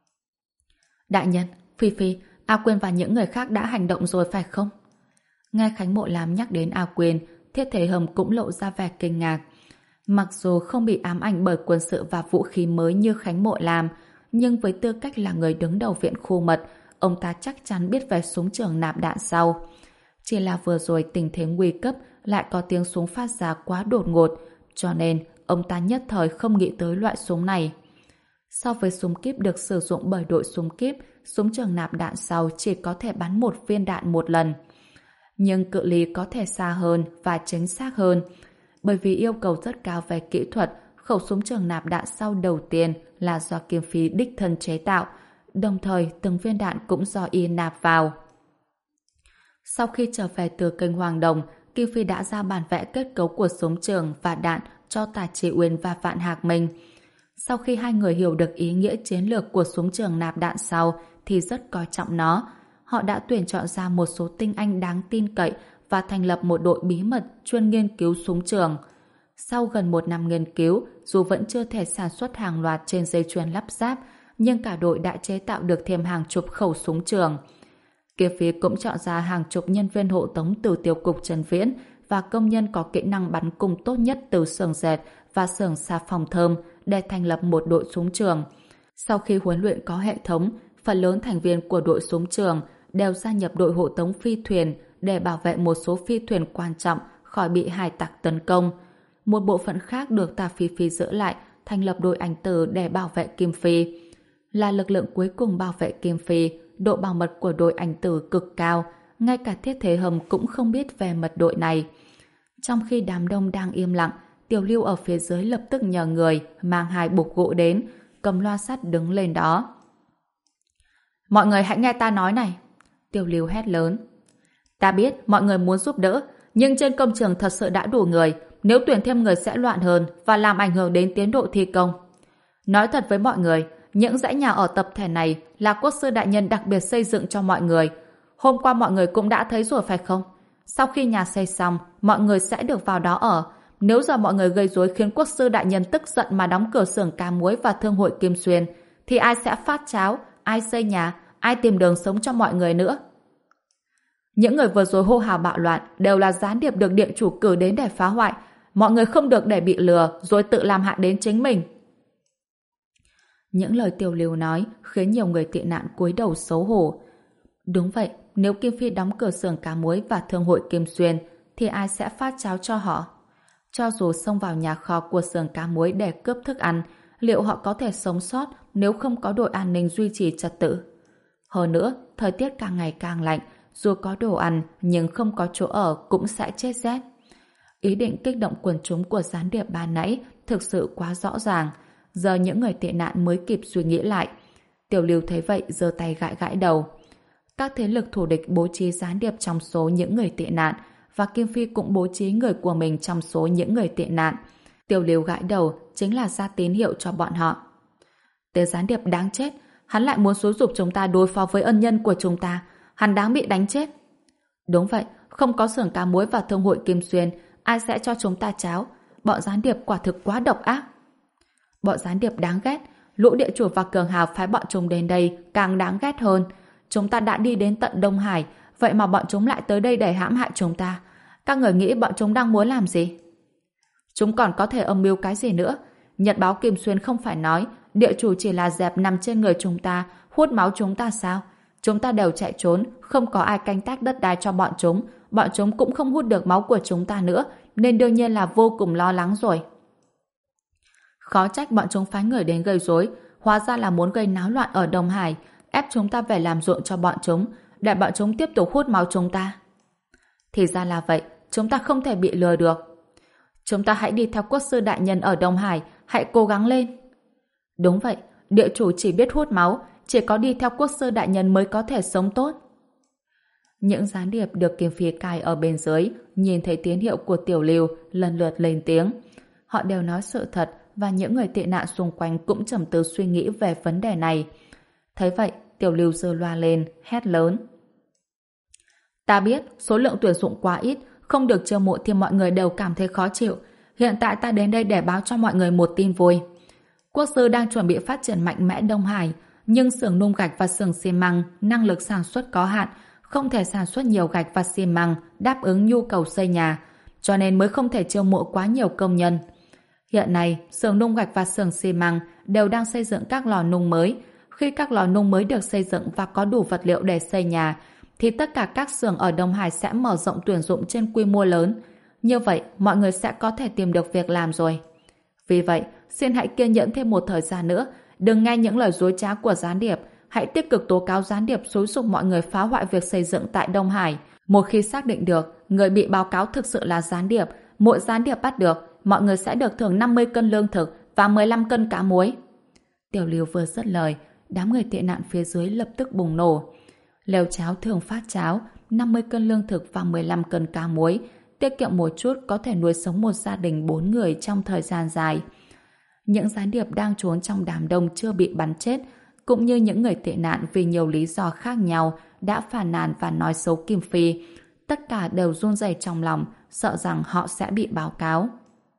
Đại nhân, Phi Phi, A Quyên và những người khác đã hành động rồi phải không? Nghe Khánh Mộ Lam nhắc đến A Quyên, Thiết Thế Hâm cũng lộ ra vẻ kinh ngạc. Mặc dù không bị ám ảnh bởi quân sự và vũ khí mới như Khánh Mộ Lam, nhưng với tư cách là người đứng đầu viện khu mật, ông ta chắc chắn biết về súng trường nạp đạn sau. Chỉ là vừa rồi tình thế nguy cấp lại có tiếng súng phát ra quá đột ngột, cho nên ông ta nhất thời không nghĩ tới loại súng này. So với súng kíp được sử dụng bởi đội súng kíp, súng trường nạp đạn sau chỉ có thể bắn một viên đạn một lần. Nhưng cự ly có thể xa hơn và chính xác hơn. Bởi vì yêu cầu rất cao về kỹ thuật, khẩu súng trường nạp đạn sau đầu tiên là do Kim Phi đích thân chế tạo, đồng thời từng viên đạn cũng do y nạp vào. Sau khi trở về từ kênh Hoàng Đồng, Kim Phi đã ra bản vẽ kết cấu của súng trường và đạn cho Tả Chỉ Uyên và Vạn Hạc Minh. Sau khi hai người hiểu được ý nghĩa chiến lược của súng trường nạp đạn sau thì rất coi trọng nó. Họ đã tuyển chọn ra một số tinh anh đáng tin cậy và thành lập một đội bí mật chuyên nghiên cứu súng trường. Sau gần một năm nghiên cứu, dù vẫn chưa thể sản xuất hàng loạt trên dây chuyền lắp ráp, nhưng cả đội đã chế tạo được thêm hàng chục khẩu súng trường. Kia phía cũng chọn ra hàng chục nhân viên hộ tống từ tiêu cục Trần Viễn và công nhân có kỹ năng bắn cung tốt nhất từ xưởng dệt và xưởng xà phòng thơm để thành lập một đội súng trường. Sau khi huấn luyện có hệ thống, phần lớn thành viên của đội súng trường đều gia nhập đội hộ tống phi thuyền để bảo vệ một số phi thuyền quan trọng khỏi bị hải tặc tấn công. Một bộ phận khác được Tà Phi Phi giữ lại, thành lập đội ảnh tử để bảo vệ Kim Phi. Là lực lượng cuối cùng bảo vệ Kim Phi, độ bảo mật của đội ảnh tử cực cao, ngay cả Thiết Thế Hâm cũng không biết về mật đội này. Trong khi đám đông đang im lặng, Tiểu Lưu ở phía dưới lập tức nhờ người mang hai bục gỗ đến, cầm loa sắt đứng lên đó. Mọi người hãy nghe ta nói này. Tiểu Lưu hét lớn. Ta biết mọi người muốn giúp đỡ, nhưng trên công trường thật sự đã đủ người, nếu tuyển thêm người sẽ loạn hơn và làm ảnh hưởng đến tiến độ thi công. Nói thật với mọi người, những dãy nhà ở tập thể này là quốc sư đại nhân đặc biệt xây dựng cho mọi người. Hôm qua mọi người cũng đã thấy rồi phải không? Sau khi nhà xây xong, mọi người sẽ được vào đó ở. Nếu giờ mọi người gây rối khiến quốc sư đại nhân tức giận mà đóng cửa xưởng cá muối và thương hội Kim Xuyên, thì ai sẽ phát cháo, ai xây nhà, ai tìm đường sống cho mọi người nữa? Những người vừa rồi hô hào bạo loạn đều là gián điệp được địa chủ cử đến để phá hoại. Mọi người không được để bị lừa rồi tự làm hại đến chính mình. Những lời Tiểu Lưu nói khiến nhiều người tị nạn cúi đầu xấu hổ. Đúng vậy, nếu Kim Phi đóng cửa xưởng cá muối và thương hội Kim Xuyên thì ai sẽ phát cháo cho họ? Cho dù xông vào nhà kho của xưởng cá muối để cướp thức ăn, liệu họ có thể sống sót nếu không có đội an ninh duy trì trật tự? Hơn nữa, thời tiết càng ngày càng lạnh, dù có đồ ăn nhưng không có chỗ ở cũng sẽ chết rét. Ý định kích động quần chúng của gián điệp ban nãy thực sự quá rõ ràng. Giờ những người tị nạn mới kịp suy nghĩ lại. Tiểu Lưu thấy vậy giơ tay gãi gãi đầu. Các thế lực thù địch bố trí gián điệp trong số những người tị nạn và Kim Phi cũng bố trí người của mình trong số những người tị nạn. Tiểu Lưu gãi đầu chính là ra tín hiệu cho bọn họ. Tên gián điệp đáng chết, hắn lại muốn xúi giục chúng ta đối phó với ân nhân của chúng ta. Hắn đáng bị đánh chết. Đúng vậy, không có xưởng cá muối và thương hội Kim Xuyên, ai sẽ cho chúng ta cháo? Bọn gián điệp quả thực quá độc ác. Bọn gián điệp đáng ghét, lũ địa chủ và cường hào phái bọn chúng đến đây càng đáng ghét hơn. Chúng ta đã đi đến tận Đông Hải, vậy mà bọn chúng lại tới đây để hãm hại chúng ta. Các người nghĩ bọn chúng đang muốn làm gì? Chúng còn có thể âm mưu cái gì nữa? Nhật báo Kim Xuyên không phải nói địa chủ chỉ là dẹp nằm trên người chúng ta, hút máu chúng ta sao? Chúng ta đều chạy trốn, không có ai canh tác đất đai cho bọn chúng. Bọn chúng cũng không hút được máu của chúng ta nữa, nên đương nhiên là vô cùng lo lắng rồi. Khó trách bọn chúng phái người đến gây rối, hóa ra là muốn gây náo loạn ở Đông Hải, ép chúng ta về làm ruộng cho bọn chúng, để bọn chúng tiếp tục hút máu chúng ta. Thì ra là vậy, chúng ta không thể bị lừa được. Chúng ta hãy đi theo quốc sư đại nhân ở Đông Hải, hãy cố gắng lên. Đúng vậy, địa chủ chỉ biết hút máu, chỉ có đi theo quốc sư đại nhân mới có thể sống tốt. Những gián điệp được Kim Phi cai ở bên dưới nhìn thấy tín hiệu của Tiểu Lưu lần lượt lên tiếng. Họ đều nói sự thật và những người tị nạn xung quanh cũng trầm tư suy nghĩ về vấn đề này. Thấy vậy, Tiểu Lưu giơ loa lên, hét lớn. Ta biết số lượng tuyển dụng quá ít, không được chiêu mộ thì mọi người đều cảm thấy khó chịu. Hiện tại ta đến đây để báo cho mọi người một tin vui. Quốc sư đang chuẩn bị phát triển mạnh mẽ Đông Hải, nhưng xưởng nung gạch và xưởng xi măng năng lực sản xuất có hạn, không thể sản xuất nhiều gạch và xi măng đáp ứng nhu cầu xây nhà, cho nên mới không thể chiêu mộ quá nhiều công nhân. Hiện nay, xưởng nung gạch và xưởng xi măng đều đang xây dựng các lò nung mới. Khi các lò nung mới được xây dựng và có đủ vật liệu để xây nhà, thì tất cả các xưởng ở Đông Hải sẽ mở rộng tuyển dụng trên quy mô lớn. Như vậy, mọi người sẽ có thể tìm được việc làm rồi. Vì vậy, xin hãy kiên nhẫn thêm một thời gian nữa, đừng nghe những lời dối trá của gián điệp, hãy tích cực tố cáo gián điệp xúi giục mọi người phá hoại việc xây dựng tại Đông Hải. Một khi xác định được người bị báo cáo thực sự là gián điệp, mỗi gián điệp bắt được, mọi người sẽ được thưởng năm mươi cân lương thực và mười lăm cân cá muối. Tiểu Lưu vừa dứt lời, đám người tị nạn phía dưới lập tức bùng nổ. Lều cháo thường phát cháo, năm mươi cân lương thực và mười lăm cân cá muối, tiết kiệm một chút có thể nuôi sống một gia đình bốn người trong thời gian dài. Những gián điệp đang trốn trong đám đông chưa bị bắn chết, cũng như những người tị nạn vì nhiều lý do khác nhau đã phàn nàn và nói xấu Kim Phi, tất cả đều run rẩy trong lòng, sợ rằng họ sẽ bị báo cáo.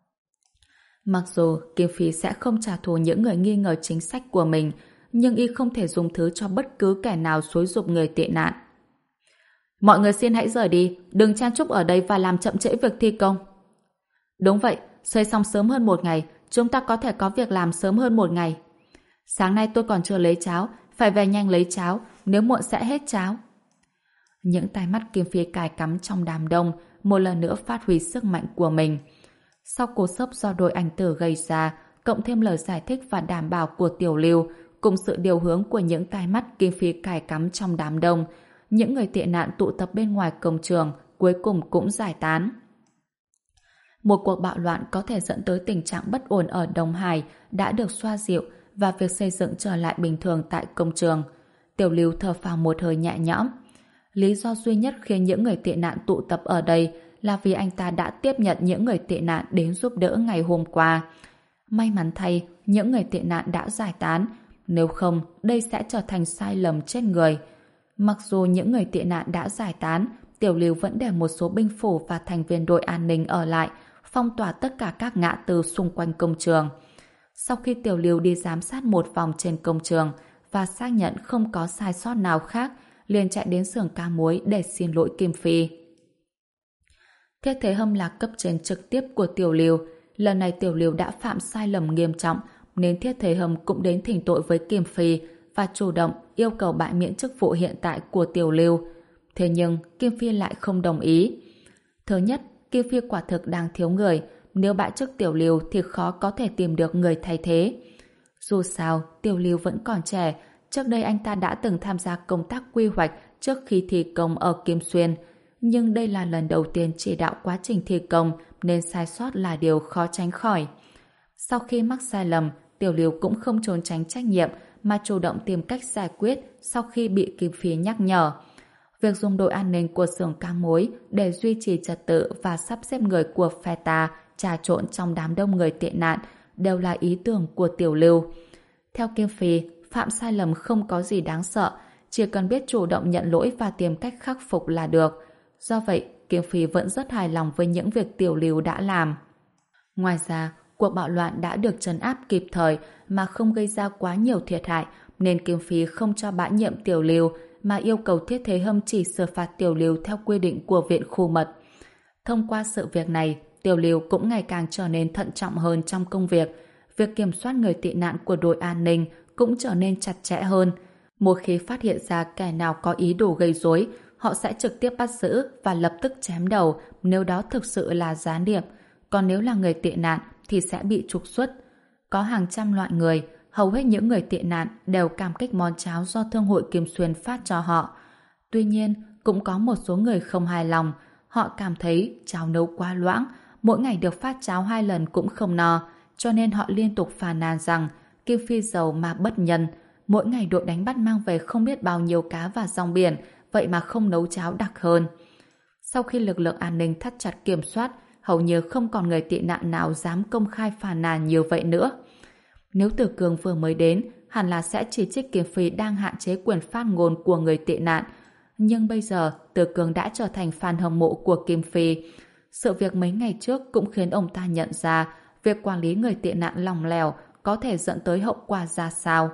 Mặc dù Kim Phi sẽ không trả thù những người nghi ngờ chính sách của mình, nhưng y không thể dùng thứ cho bất cứ kẻ nào xúi giục người tị nạn. Mọi người xin hãy rời đi, đừng chen chúc ở đây và làm chậm trễ việc thi công. Đúng vậy, xây xong sớm hơn một ngày, chúng ta có thể có việc làm sớm hơn một ngày. Sáng nay tôi còn chưa lấy cháo, phải về nhanh lấy cháo, nếu muộn sẽ hết cháo. Những tai mắt Kim Phi cài cắm trong đám đông một lần nữa phát huy sức mạnh của mình. Sau cú sốc do đội ảnh tử gây ra, cộng thêm lời giải thích và đảm bảo của Tiểu Lưu, cùng sự điều hướng của những tai mắt Kim Phi cài cắm trong đám đông, những người tị nạn tụ tập bên ngoài công trường cuối cùng cũng giải tán. Một cuộc bạo loạn có thể dẫn tới tình trạng bất ổn ở Đông Hải đã được xoa dịu và việc xây dựng trở lại bình thường tại công trường. Tiểu Lưu thở phào một hơi nhẹ nhõm. Lý do duy nhất khiến những người tị nạn tụ tập ở đây là vì anh ta đã tiếp nhận những người tị nạn đến giúp đỡ ngày hôm qua. May mắn thay, những người tị nạn đã giải tán, nếu không, đây sẽ trở thành sai lầm chết người. Mặc dù những người tị nạn đã giải tán, Tiểu Lưu vẫn để một số binh phủ và thành viên đội an ninh ở lại, phong tỏa tất cả các ngã tư xung quanh công trường. Sau khi Tiểu Lưu đi giám sát một vòng trên công trường và xác nhận không có sai sót nào khác, liền chạy đến xưởng cá muối để xin lỗi Kim Phi. Thiết Thế Hâm là cấp trên trực tiếp của Tiểu Lưu. Lần này Tiểu Lưu đã phạm sai lầm nghiêm trọng, nên Thiết Thế Hâm cũng đến thỉnh tội với Kim Phi và chủ động yêu cầu bãi miễn chức vụ hiện tại của Tiểu Lưu. Thế nhưng Kim Phi lại không đồng ý. Thứ nhất, Kim Phi quả thực đang thiếu người, nếu bãi chức Tiểu Lưu thì khó có thể tìm được người thay thế. Dù sao, Tiểu Lưu vẫn còn trẻ, trước đây anh ta đã từng tham gia công tác quy hoạch trước khi thi công ở Kim Xuyên, nhưng đây là lần đầu tiên chỉ đạo quá trình thi công nên sai sót là điều khó tránh khỏi. Sau khi mắc sai lầm, Tiểu Lưu cũng không trốn tránh trách nhiệm mà chủ động tìm cách giải quyết sau khi bị Kim Phi nhắc nhở. Việc dùng đội an ninh của xưởng cá muối để duy trì trật tự và sắp xếp người của phe ta trà trộn trong đám đông người tị nạn đều là ý tưởng của Tiểu Lưu. Theo Kim Phi, phạm sai lầm không có gì đáng sợ, chỉ cần biết chủ động nhận lỗi và tìm cách khắc phục là được. Do vậy, Kim Phi vẫn rất hài lòng với những việc Tiểu Lưu đã làm. Ngoài ra, cuộc bạo loạn đã được trấn áp kịp thời mà không gây ra quá nhiều thiệt hại, nên Kim Phi không cho bãi nhiệm Tiểu Lưu mà yêu cầu Thiết Thế Hâm chỉ xử phạt Tiểu Lưu theo quy định của Viện Khu Mật. Thông qua sự việc này, Tiểu Lưu cũng ngày càng trở nên thận trọng hơn trong công việc. Việc kiểm soát người tị nạn của đội an ninh cũng trở nên chặt chẽ hơn. Một khi phát hiện ra kẻ nào có ý đồ gây rối, họ sẽ trực tiếp bắt giữ và lập tức chém đầu nếu đó thực sự là gián điệp. Còn nếu là người tị nạn thì sẽ bị trục xuất. Có hàng trăm loại người, hầu hết những người tị nạn đều cảm kích món cháo do Thương hội Kim Xuyên phát cho họ. Tuy nhiên, cũng có một số người không hài lòng. Họ cảm thấy cháo nấu quá loãng, mỗi ngày được phát cháo hai lần cũng không no, cho nên họ liên tục phàn nàn rằng Kim Phi giàu mà bất nhân. Mỗi ngày đội đánh bắt mang về không biết bao nhiêu cá và rong biển, vậy mà không nấu cháo đặc hơn. Sau khi lực lượng an ninh thắt chặt kiểm soát, hầu như không còn người tị nạn nào dám công khai phàn nàn nhiều vậy nữa. Nếu Từ Cường vừa mới đến, hẳn là sẽ chỉ trích Kim Phi đang hạn chế quyền phát ngôn của người tị nạn. Nhưng bây giờ, Từ Cường đã trở thành fan hâm mộ của Kim Phi. Sự việc mấy ngày trước cũng khiến ông ta nhận ra việc quản lý người tị nạn lỏng lẻo có thể dẫn tới hậu quả ra sao.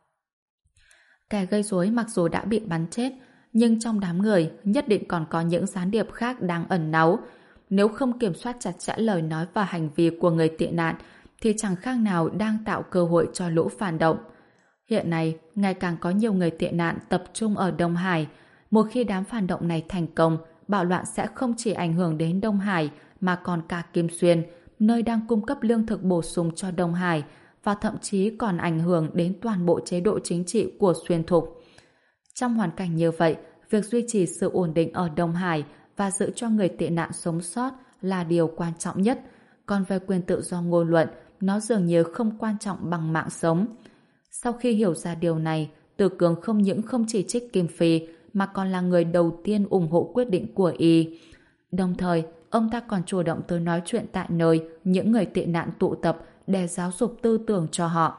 Kẻ gây rối mặc dù đã bị bắn chết, nhưng trong đám người nhất định còn có những gián điệp khác đang ẩn náu. Nếu không kiểm soát chặt chẽ lời nói và hành vi của người tị nạn, thì chẳng khác nào đang tạo cơ hội cho lũ phản động. Hiện nay, ngày càng có nhiều người tị nạn tập trung ở Đông Hải. Một khi đám phản động này thành công, bạo loạn sẽ không chỉ ảnh hưởng đến Đông Hải, mà còn cả Kim Xuyên, nơi đang cung cấp lương thực bổ sung cho Đông Hải, và thậm chí còn ảnh hưởng đến toàn bộ chế độ chính trị của Xuyên Thục. Trong hoàn cảnh như vậy, việc duy trì sự ổn định ở Đông Hải và giữ cho người tị nạn sống sót là điều quan trọng nhất. Còn về quyền tự do ngôn luận, nó dường như không quan trọng bằng mạng sống. Sau khi hiểu ra điều này, Từ Cường không những không chỉ trích Kim Phi, mà còn là người đầu tiên ủng hộ quyết định của y. Đồng thời, ông ta còn chủ động tới nói chuyện tại nơi những người tị nạn tụ tập để giáo dục tư tưởng cho họ.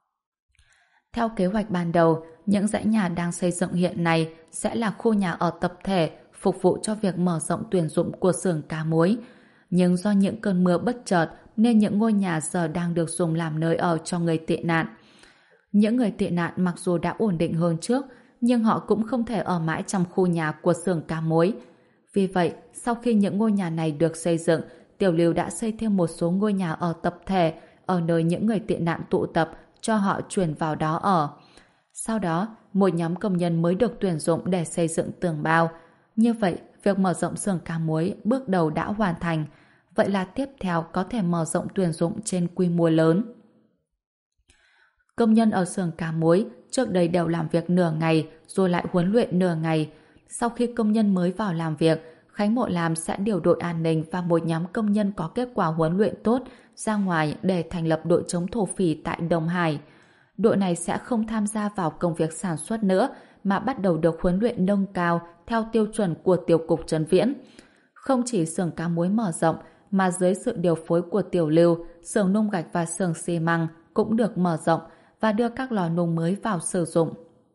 Theo kế hoạch ban đầu, những dãy nhà đang xây dựng hiện nay sẽ là khu nhà ở tập thể phục vụ cho việc mở rộng tuyển dụng của xưởng cá muối. Nhưng do những cơn mưa bất chợt nên những ngôi nhà giờ đang được dùng làm nơi ở cho người tị nạn. Những người tị nạn mặc dù đã ổn định hơn trước, nhưng họ cũng không thể ở mãi trong khu nhà của xưởng cá muối. Vì vậy, sau khi những ngôi nhà này được xây dựng, Tiểu Lưu đã xây thêm một số ngôi nhà ở tập thể ở nơi những người tị nạn tụ tập cho họ chuyển vào đó ở. Sau đó, một nhóm công nhân mới được tuyển dụng để xây dựng tường bao. Như vậy, việc mở rộng xưởng cá muối bước đầu đã hoàn thành. Vậy là tiếp theo có thể mở rộng tuyển dụng trên quy mô lớn. Công nhân ở xưởng cá muối trước đây đều làm việc nửa ngày rồi lại huấn luyện nửa ngày. Sau khi công nhân mới vào làm việc, Khánh Mộ Lam sẽ điều đội an ninh và một nhóm công nhân có kết quả huấn luyện tốt ra ngoài để thành lập đội chống thổ phỉ tại Đông Hải. Đội này sẽ không tham gia vào công việc sản xuất nữa, mà bắt đầu được huấn luyện nâng cao theo tiêu chuẩn của Tiểu cục Trấn Viễn. Không chỉ xưởng cá muối mở rộng, mà dưới sự điều phối của Tiểu Lưu, xưởng nung gạch và xưởng xi măng cũng được mở rộng và đưa các lò nung mới vào sử dụng.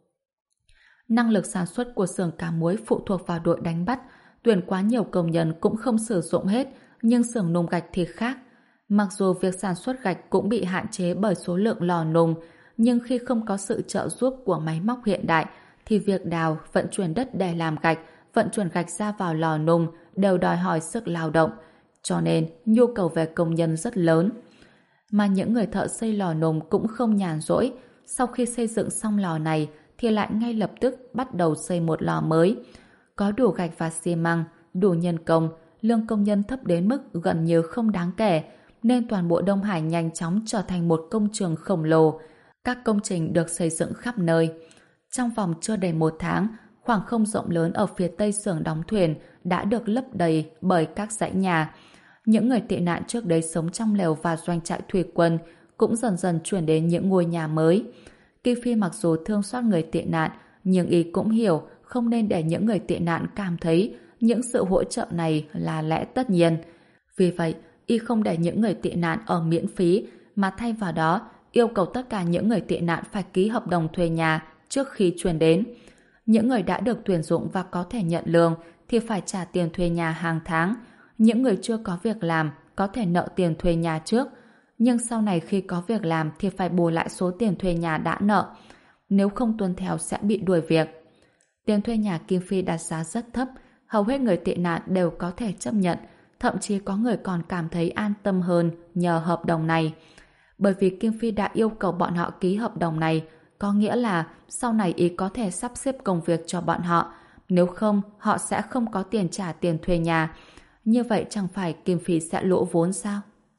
Năng lực sản xuất của xưởng cá muối phụ thuộc vào đội đánh bắt, tuyển quá nhiều công nhân cũng không sử dụng hết, nhưng xưởng nung gạch thì khác. Mặc dù việc sản xuất gạch cũng bị hạn chế bởi số lượng lò nung, nhưng khi không có sự trợ giúp của máy móc hiện đại, thì việc đào, vận chuyển đất để làm gạch, vận chuyển gạch ra vào lò nung đều đòi hỏi sức lao động, cho nên nhu cầu về công nhân rất lớn. Mà những người thợ xây lò nung cũng không nhàn rỗi, sau khi xây dựng xong lò này thì lại ngay lập tức bắt đầu xây một lò mới. Có đủ gạch và xi măng, đủ nhân công, lương công nhân thấp đến mức gần như không đáng kể, nên toàn bộ Đông Hải nhanh chóng trở thành một công trường khổng lồ. Các công trình được xây dựng khắp nơi. Trong vòng chưa đầy một tháng, khoảng không rộng lớn ở phía tây xưởng đóng thuyền đã được lấp đầy bởi các dãy nhà. Những người tị nạn trước đây sống trong lều và doanh trại thủy quân cũng dần dần chuyển đến những ngôi nhà mới. Kỳ Phi mặc dù thương xót người tị nạn, nhưng y cũng hiểu không nên để những người tị nạn cảm thấy những sự hỗ trợ này là lẽ tất nhiên. Vì vậy, y không để những người tị nạn ở miễn phí, mà thay vào đó yêu cầu tất cả những người tị nạn phải ký hợp đồng thuê nhà trước khi chuyển đến. Những người đã được tuyển dụng và có thể nhận lương thì phải trả tiền thuê nhà hàng tháng. Những người chưa có việc làm có thể nợ tiền thuê nhà trước, nhưng sau này khi có việc làm thì phải bù lại số tiền thuê nhà đã nợ. Nếu không tuân theo sẽ bị đuổi việc. Tiền thuê nhà Kim Phi đặt giá rất thấp, hầu hết người tị nạn đều có thể chấp nhận, thậm chí có người còn cảm thấy an tâm hơn nhờ hợp đồng này. Bởi vì Kim Phi đã yêu cầu bọn họ ký hợp đồng này, có nghĩa là sau này ý có thể sắp xếp công việc cho bọn họ, nếu không họ sẽ không có tiền trả tiền thuê nhà. Như vậy chẳng phải Kim Phi sẽ lỗ vốn sao?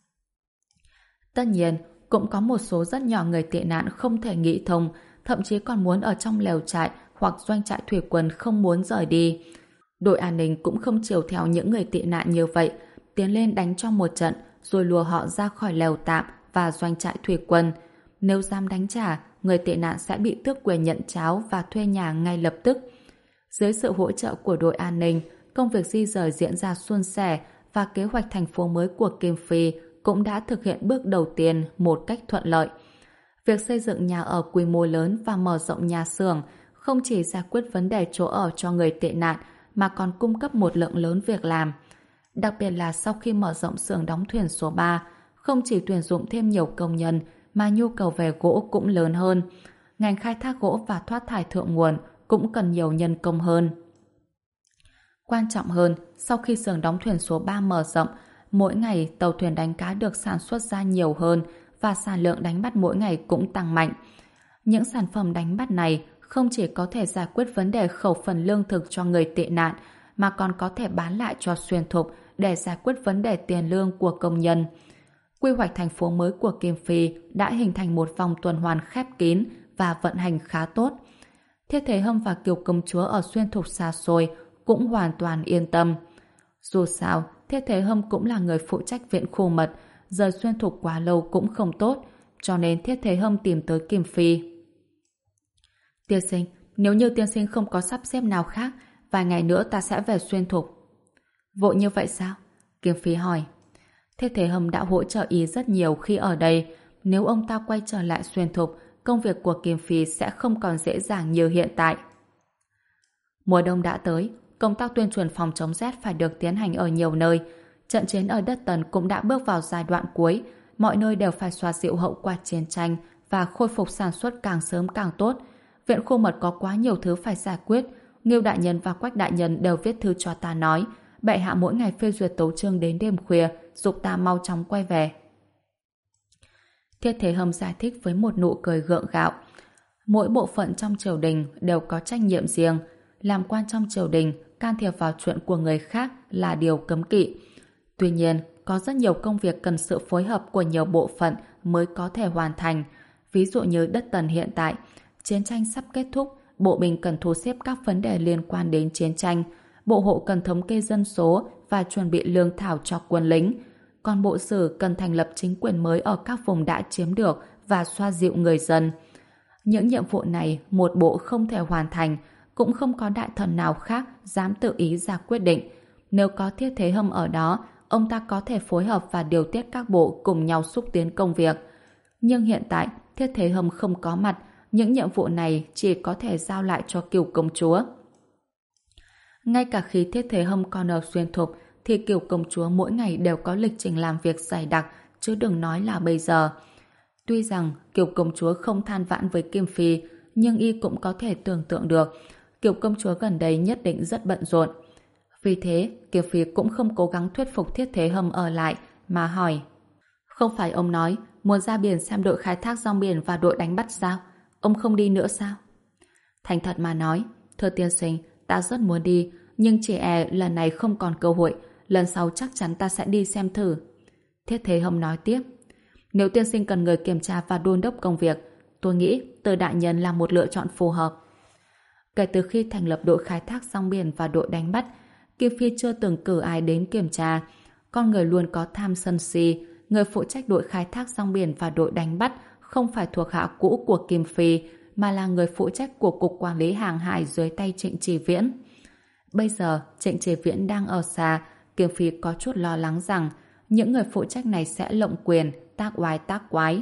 Tất nhiên, cũng có một số rất nhỏ người tị nạn không thể nghĩ thông, thậm chí còn muốn ở trong lều trại hoặc doanh trại thủy quân không muốn rời đi. Đội an ninh cũng không chiều theo những người tị nạn như vậy, tiến lên đánh cho một trận rồi lùa họ ra khỏi lều tạm và doanh trại thủy quân. Nếu dám đánh trả, người tị nạn sẽ bị tước quyền nhận cháo và thuê nhà ngay lập tức. Dưới sự hỗ trợ của đội an ninh, công việc di rời diễn ra suôn sẻ và kế hoạch thành phố mới của Kim Phi cũng đã thực hiện bước đầu tiên một cách thuận lợi. Việc xây dựng nhà ở quy mô lớn và mở rộng nhà xưởng không chỉ giải quyết vấn đề chỗ ở cho người tị nạn mà còn cung cấp một lượng lớn việc làm. Đặc biệt là sau khi mở rộng xưởng đóng thuyền số ba, không chỉ tuyển dụng thêm nhiều công nhân mà nhu cầu về gỗ cũng lớn hơn. Ngành khai thác gỗ và thoát thải thượng nguồn cũng cần nhiều nhân công hơn. Quan trọng hơn, sau khi xưởng đóng thuyền số ba mở rộng, mỗi ngày tàu thuyền đánh cá được sản xuất ra nhiều hơn và sản lượng đánh bắt mỗi ngày cũng tăng mạnh. Những sản phẩm đánh bắt này không chỉ có thể giải quyết vấn đề khẩu phần lương thực cho người tị nạn mà còn có thể bán lại cho xuyên thục để giải quyết vấn đề tiền lương của công nhân. Quy hoạch thành phố mới của Kim Phi đã hình thành một vòng tuần hoàn khép kín và vận hành khá tốt. Thiết Thế Hâm và Kiều Công Chúa ở xuyên thục xa xôi cũng hoàn toàn yên tâm. Dù sao, Thiết Thế Hâm cũng là người phụ trách viện khu mật, rời xuyên thục quá lâu cũng không tốt, cho nên Thiết Thế Hâm tìm tới Kim Phi. Tiên sinh, nếu như tiên sinh không có sắp xếp nào khác, vài ngày nữa ta sẽ về xuyên thục. Vội như vậy sao? Kim Phi hỏi. Thiết Thế Hâm đã hỗ trợ ý rất nhiều khi ở đây. Nếu ông ta quay trở lại xuyên thục, công việc của Kim Phi sẽ không còn dễ dàng như hiện tại. Mùa đông đã tới, công tác tuyên truyền phòng chống rét phải được tiến hành ở nhiều nơi. Trận chiến ở đất Tần cũng đã bước vào giai đoạn cuối, mọi nơi đều phải xoa dịu hậu quả chiến tranh và khôi phục sản xuất càng sớm càng tốt. Viện khu mật có quá nhiều thứ phải giải quyết. Ngưu đại nhân và Quách đại nhân đều viết thư cho ta nói, bệ hạ mỗi ngày phê duyệt tấu chương đến đêm khuya, giục ta mau chóng quay về. Thiết Thế Hâm giải thích với một nụ cười gượng gạo. Mỗi bộ phận trong triều đình đều có trách nhiệm riêng. Làm quan trong triều đình, can thiệp vào chuyện của người khác là điều cấm kỵ. Tuy nhiên, có rất nhiều công việc cần sự phối hợp của nhiều bộ phận mới có thể hoàn thành. Ví dụ như đất Tần hiện tại, chiến tranh sắp kết thúc, bộ binh cần thu xếp các vấn đề liên quan đến chiến tranh, bộ hộ cần thống kê dân số và chuẩn bị lương thảo cho quân lính, còn bộ sử cần thành lập chính quyền mới ở các vùng đã chiếm được và xoa dịu người dân. Những nhiệm vụ này một bộ không thể hoàn thành, cũng không có đại thần nào khác dám tự ý ra quyết định. Nếu có Thiết Thế Hâm ở đó, ông ta có thể phối hợp và điều tiết các bộ cùng nhau xúc tiến công việc. Nhưng hiện tại, Thiết Thế Hâm không có mặt, những nhiệm vụ này chỉ có thể giao lại cho Kiều Công Chúa. Ngay cả khi Thiết Thế Hâm còn ở xuyên thục, thì Kiều Công Chúa mỗi ngày đều có lịch trình làm việc dày đặc, chứ đừng nói là bây giờ. Tuy rằng Kiều Công Chúa không than vãn với Kim Phi, nhưng y cũng có thể tưởng tượng được Kiều Công Chúa gần đây nhất định rất bận rộn. Vì thế, Kiều Phi cũng không cố gắng thuyết phục Thiết Thế Hâm ở lại, mà hỏi: không phải ông nói muốn ra biển xem đội khai thác rong biển và đội đánh bắt sao? Ông không đi nữa sao? Thành thật mà nói, thưa tiên sinh, ta rất muốn đi, nhưng chỉ e lần này không còn cơ hội, lần sau chắc chắn ta sẽ đi xem thử. Thiết Thế Hâm nói tiếp: nếu tiên sinh cần người kiểm tra và đôn đốc công việc, tôi nghĩ Từ đại nhân là một lựa chọn phù hợp. Kể từ khi thành lập đội khai thác rong biển và đội đánh bắt, Kim Phi chưa từng cử ai đến kiểm tra. Con người luôn có tham sân si, người phụ trách đội khai thác rong biển và đội đánh bắt không phải thuộc hạ cũ của Kim Phi, mà là người phụ trách của Cục Quản lý Hàng hải dưới tay Trịnh Chỉ Viễn. Bây giờ, Trịnh Chỉ Viễn đang ở xa, Kim Phi có chút lo lắng rằng những người phụ trách này sẽ lộng quyền, tác oai tác quái.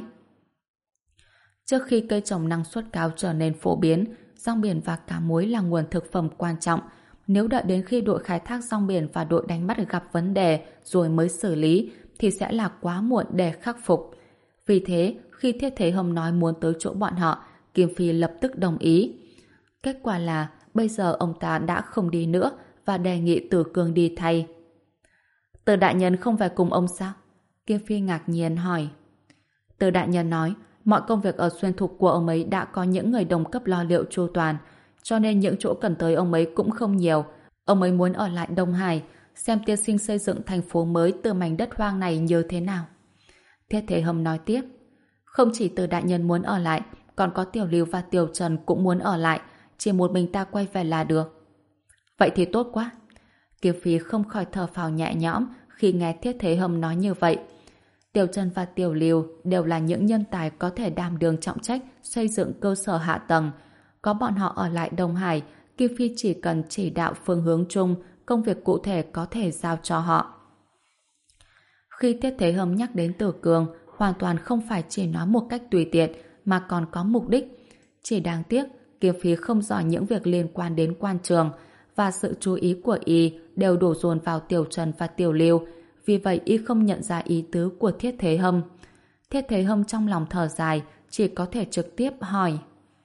Trước khi cây trồng năng suất cao trở nên phổ biến, rong biển và cá muối là nguồn thực phẩm quan trọng. Nếu đợi đến khi đội khai thác rong biển và đội đánh bắt gặp vấn đề rồi mới xử lý, thì sẽ là quá muộn để khắc phục. Vì thế, khi Thiết Thế Hâm nói muốn tới chỗ bọn họ, Kim Phi lập tức đồng ý. Kết quả là bây giờ ông ta đã không đi nữa và đề nghị Từ Cương đi thay. Từ đại nhân không phải cùng ông sao? Kim Phi ngạc nhiên hỏi. Từ đại nhân nói, mọi công việc ở xuyên thục của ông ấy đã có những người đồng cấp lo liệu chu toàn, cho nên những chỗ cần tới ông ấy cũng không nhiều. Ông ấy muốn ở lại Đông Hải, xem tiên sinh xây dựng thành phố mới từ mảnh đất hoang này như thế nào. Thiết Thế Hâm nói tiếp, không chỉ Từ đại nhân muốn ở lại, còn có Tiểu Lưu và Tiểu Trần cũng muốn ở lại, chỉ một mình ta quay về là được. Vậy thì tốt quá. Kiều Phi không khỏi thở phào nhẹ nhõm khi nghe Thiết Thế Hâm nói như vậy. Tiểu Trần và Tiểu Lưu đều là những nhân tài có thể đảm đương trọng trách xây dựng cơ sở hạ tầng. Có bọn họ ở lại Đông Hải, Kiều Phi chỉ cần chỉ đạo phương hướng chung, công việc cụ thể có thể giao cho họ. Khi Tiết Thế Hâm nhắc đến Tử Cương, hoàn toàn không phải chỉ nói một cách tùy tiện mà còn có mục đích. Chỉ đáng tiếc, Kiếm Phi không giỏi những việc liên quan đến quan trường và sự chú ý của y đều đổ dồn vào Tiểu Trần và Tiểu Lưu, vì vậy y không nhận ra ý tứ của Thiết Thế Hâm. Thiết Thế Hâm trong lòng thở dài, chỉ có thể trực tiếp hỏi.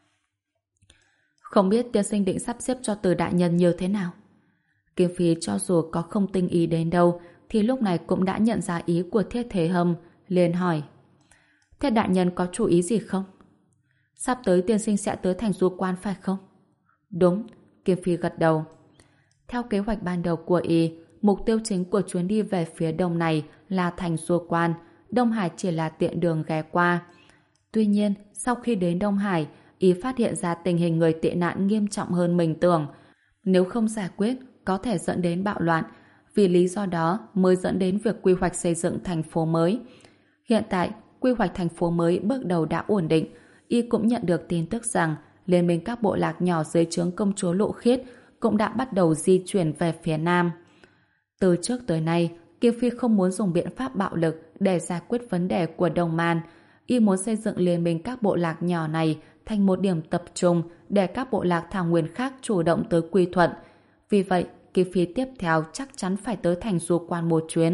Không biết tiên sinh định sắp xếp cho Từ đại nhân như thế nào? Kiếm Phi cho dù có không tinh ý đến đâu thì lúc này cũng đã nhận ra ý của Thiết Thế Hâm, liền hỏi. Thiết đại nhân có chú ý gì không? Sắp tới tiên sinh sẽ tới thành Du Quan phải không? Đúng, Kiếm Phi gật đầu. Theo kế hoạch ban đầu của y, mục tiêu chính của chuyến đi về phía đông này là thành Du Quan, Đông Hải chỉ là tiện đường ghé qua. Tuy nhiên, sau khi đến Đông Hải, y phát hiện ra tình hình người tị nạn nghiêm trọng hơn mình tưởng. Nếu không giải quyết, có thể dẫn đến bạo loạn. Vì lý do đó mới dẫn đến việc quy hoạch xây dựng thành phố mới. Hiện tại, quy hoạch thành phố mới bước đầu đã ổn định. Y cũng nhận được tin tức rằng liên minh các bộ lạc nhỏ dưới trướng công chúa Lộ Khiết cũng đã bắt đầu di chuyển về phía Nam. Từ trước tới nay, Kiếm Phi không muốn dùng biện pháp bạo lực để giải quyết vấn đề của Đồng Man. Y muốn xây dựng liên minh các bộ lạc nhỏ này thành một điểm tập trung để các bộ lạc thảo nguyên khác chủ động tới quy thuận. Vì vậy, Kiếm Phi tiếp theo chắc chắn phải tới thành Du Quan một chuyến.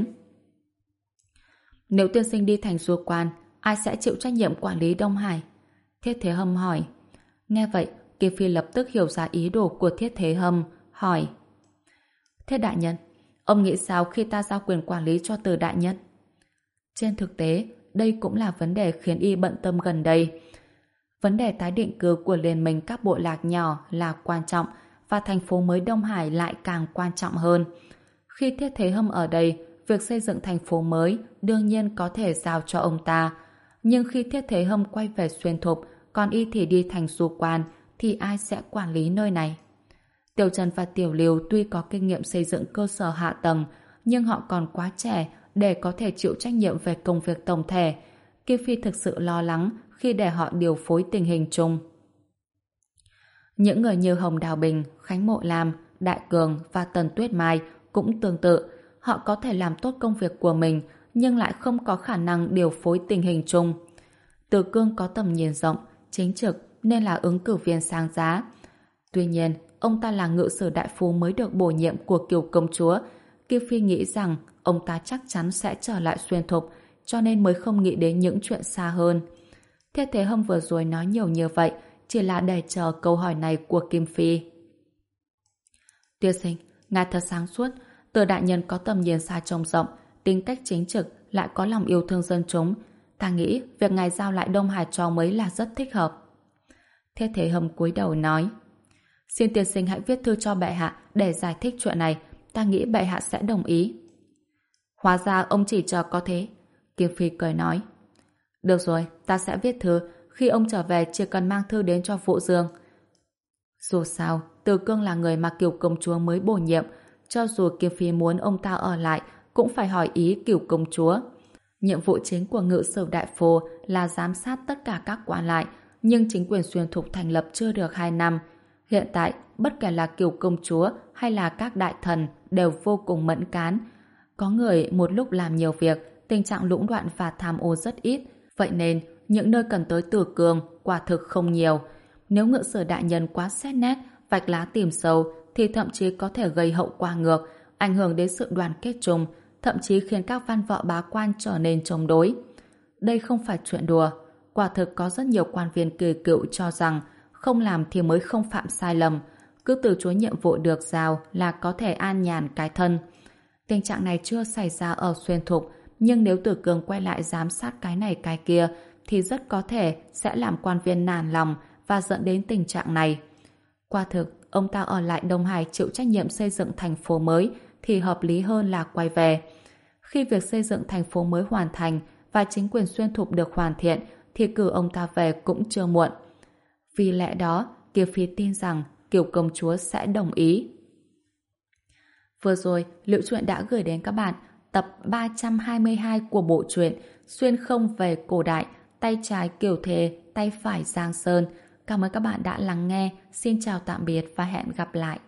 Nếu tiên sinh đi thành Du Quan, ai sẽ chịu trách nhiệm quản lý Đông Hải? Thiết Thế Hâm hỏi. Nghe vậy, Kiếm Phi lập tức hiểu ra ý đồ của Thiết Thế Hâm, hỏi. Thiết đại nhân, ông nghĩ sao khi ta giao quyền quản lý cho Từ đại nhân? Trên thực tế, đây cũng là vấn đề khiến y bận tâm gần đây. Vấn đề tái định cư của liên minh các bộ lạc nhỏ là quan trọng và thành phố mới Đông Hải lại càng quan trọng hơn. Khi Thiết Thế Hâm ở đây, việc xây dựng thành phố mới đương nhiên có thể giao cho ông ta. Nhưng khi Thiết Thế Hâm quay về Xuyên Thục, còn y thì đi thành Du Quan, thì ai sẽ quản lý nơi này? Tiểu Trần và Tiểu Lưu tuy có kinh nghiệm xây dựng cơ sở hạ tầng, nhưng họ còn quá trẻ để có thể chịu trách nhiệm về công việc tổng thể. Kiếm Phi thực sự lo lắng khi để họ điều phối tình hình chung. Những người như Hồng Đào Bình, Khánh Mộ Lam, Đại Cường và Tần Tuyết Mai cũng tương tự. Họ có thể làm tốt công việc của mình, nhưng lại không có khả năng điều phối tình hình chung. Từ Cương có tầm nhìn rộng, chính trực nên là ứng cử viên sáng giá. Tuy nhiên, ông ta là ngự sử đại phu mới được bổ nhiệm của Kiều công chúa. Kiều Phi nghĩ rằng ông ta chắc chắn sẽ trở lại Xuyên Thục, cho nên mới không nghĩ đến những chuyện xa hơn. Thiết Thế Hâm vừa rồi nói nhiều như vậy chỉ là để chờ câu hỏi này của Kim Phi. Tiên sinh, ngài thật sáng suốt. Từ đại nhân có tầm nhìn xa trông rộng, tính cách chính trực, lại có lòng yêu thương dân chúng. Ta nghĩ việc ngài giao lại Đông Hải cho mới là rất thích hợp. Thiết Thế Hâm cúi đầu nói. Xin tiên sinh hãy viết thư cho bệ hạ để giải thích chuyện này. Ta nghĩ bệ hạ sẽ đồng ý. Hóa ra ông chỉ chờ có thế. Kim Phi cười nói. Được rồi, ta sẽ viết thư. Khi ông trở về chỉ cần mang thư đến cho Vũ Dương. Dù sao, Từ Cương là người mà Kiều công chúa mới bổ nhiệm. Cho dù Kim Phi muốn ông ta ở lại, cũng phải hỏi ý Kiều công chúa. Nhiệm vụ chính của ngự sử đại phu là giám sát tất cả các quan lại, nhưng chính quyền Xuyên Thục thành lập chưa được hai năm. Hiện tại, bất kể là Kiều công chúa hay là các đại thần đều vô cùng mẫn cán. Có người một lúc làm nhiều việc, tình trạng lũng đoạn và tham ô rất ít. Vậy nên, những nơi cần tới Từ Cương quả thực không nhiều. Nếu ngự sử đại nhân quá xét nét, vạch lá tìm sâu, thì thậm chí có thể gây hậu quả ngược, ảnh hưởng đến sự đoàn kết chung, thậm chí khiến các văn võ bá quan trở nên chống đối. Đây không phải chuyện đùa. Quả thực có rất nhiều quan viên kỳ cựu cho rằng không làm thì mới không phạm sai lầm, cứ từ chối nhiệm vụ được giao là có thể an nhàn cái thân. Tình trạng này chưa xảy ra ở Xuyên Thục, nhưng nếu Từ Cương quay lại giám sát cái này cái kia thì rất có thể sẽ làm quan viên nản lòng và dẫn đến tình trạng này. Quả thực, ông ta ở lại Đông Hải chịu trách nhiệm xây dựng thành phố mới thì hợp lý hơn là quay về. Khi việc xây dựng thành phố mới hoàn thành và chính quyền Xuyên Thục được hoàn thiện thì cử ông ta về cũng chưa muộn. Vì lẽ đó, Kiều Phi tin rằng Kiều công chúa sẽ đồng ý. Vừa rồi, Liễu Chuyện đã gửi đến các bạn tập ba trăm hai mươi hai của bộ truyện Xuyên không về cổ đại, tay trái Kiều Thề, tay phải Giang Sơn. Cảm ơn các bạn đã lắng nghe. Xin chào tạm biệt và hẹn gặp lại.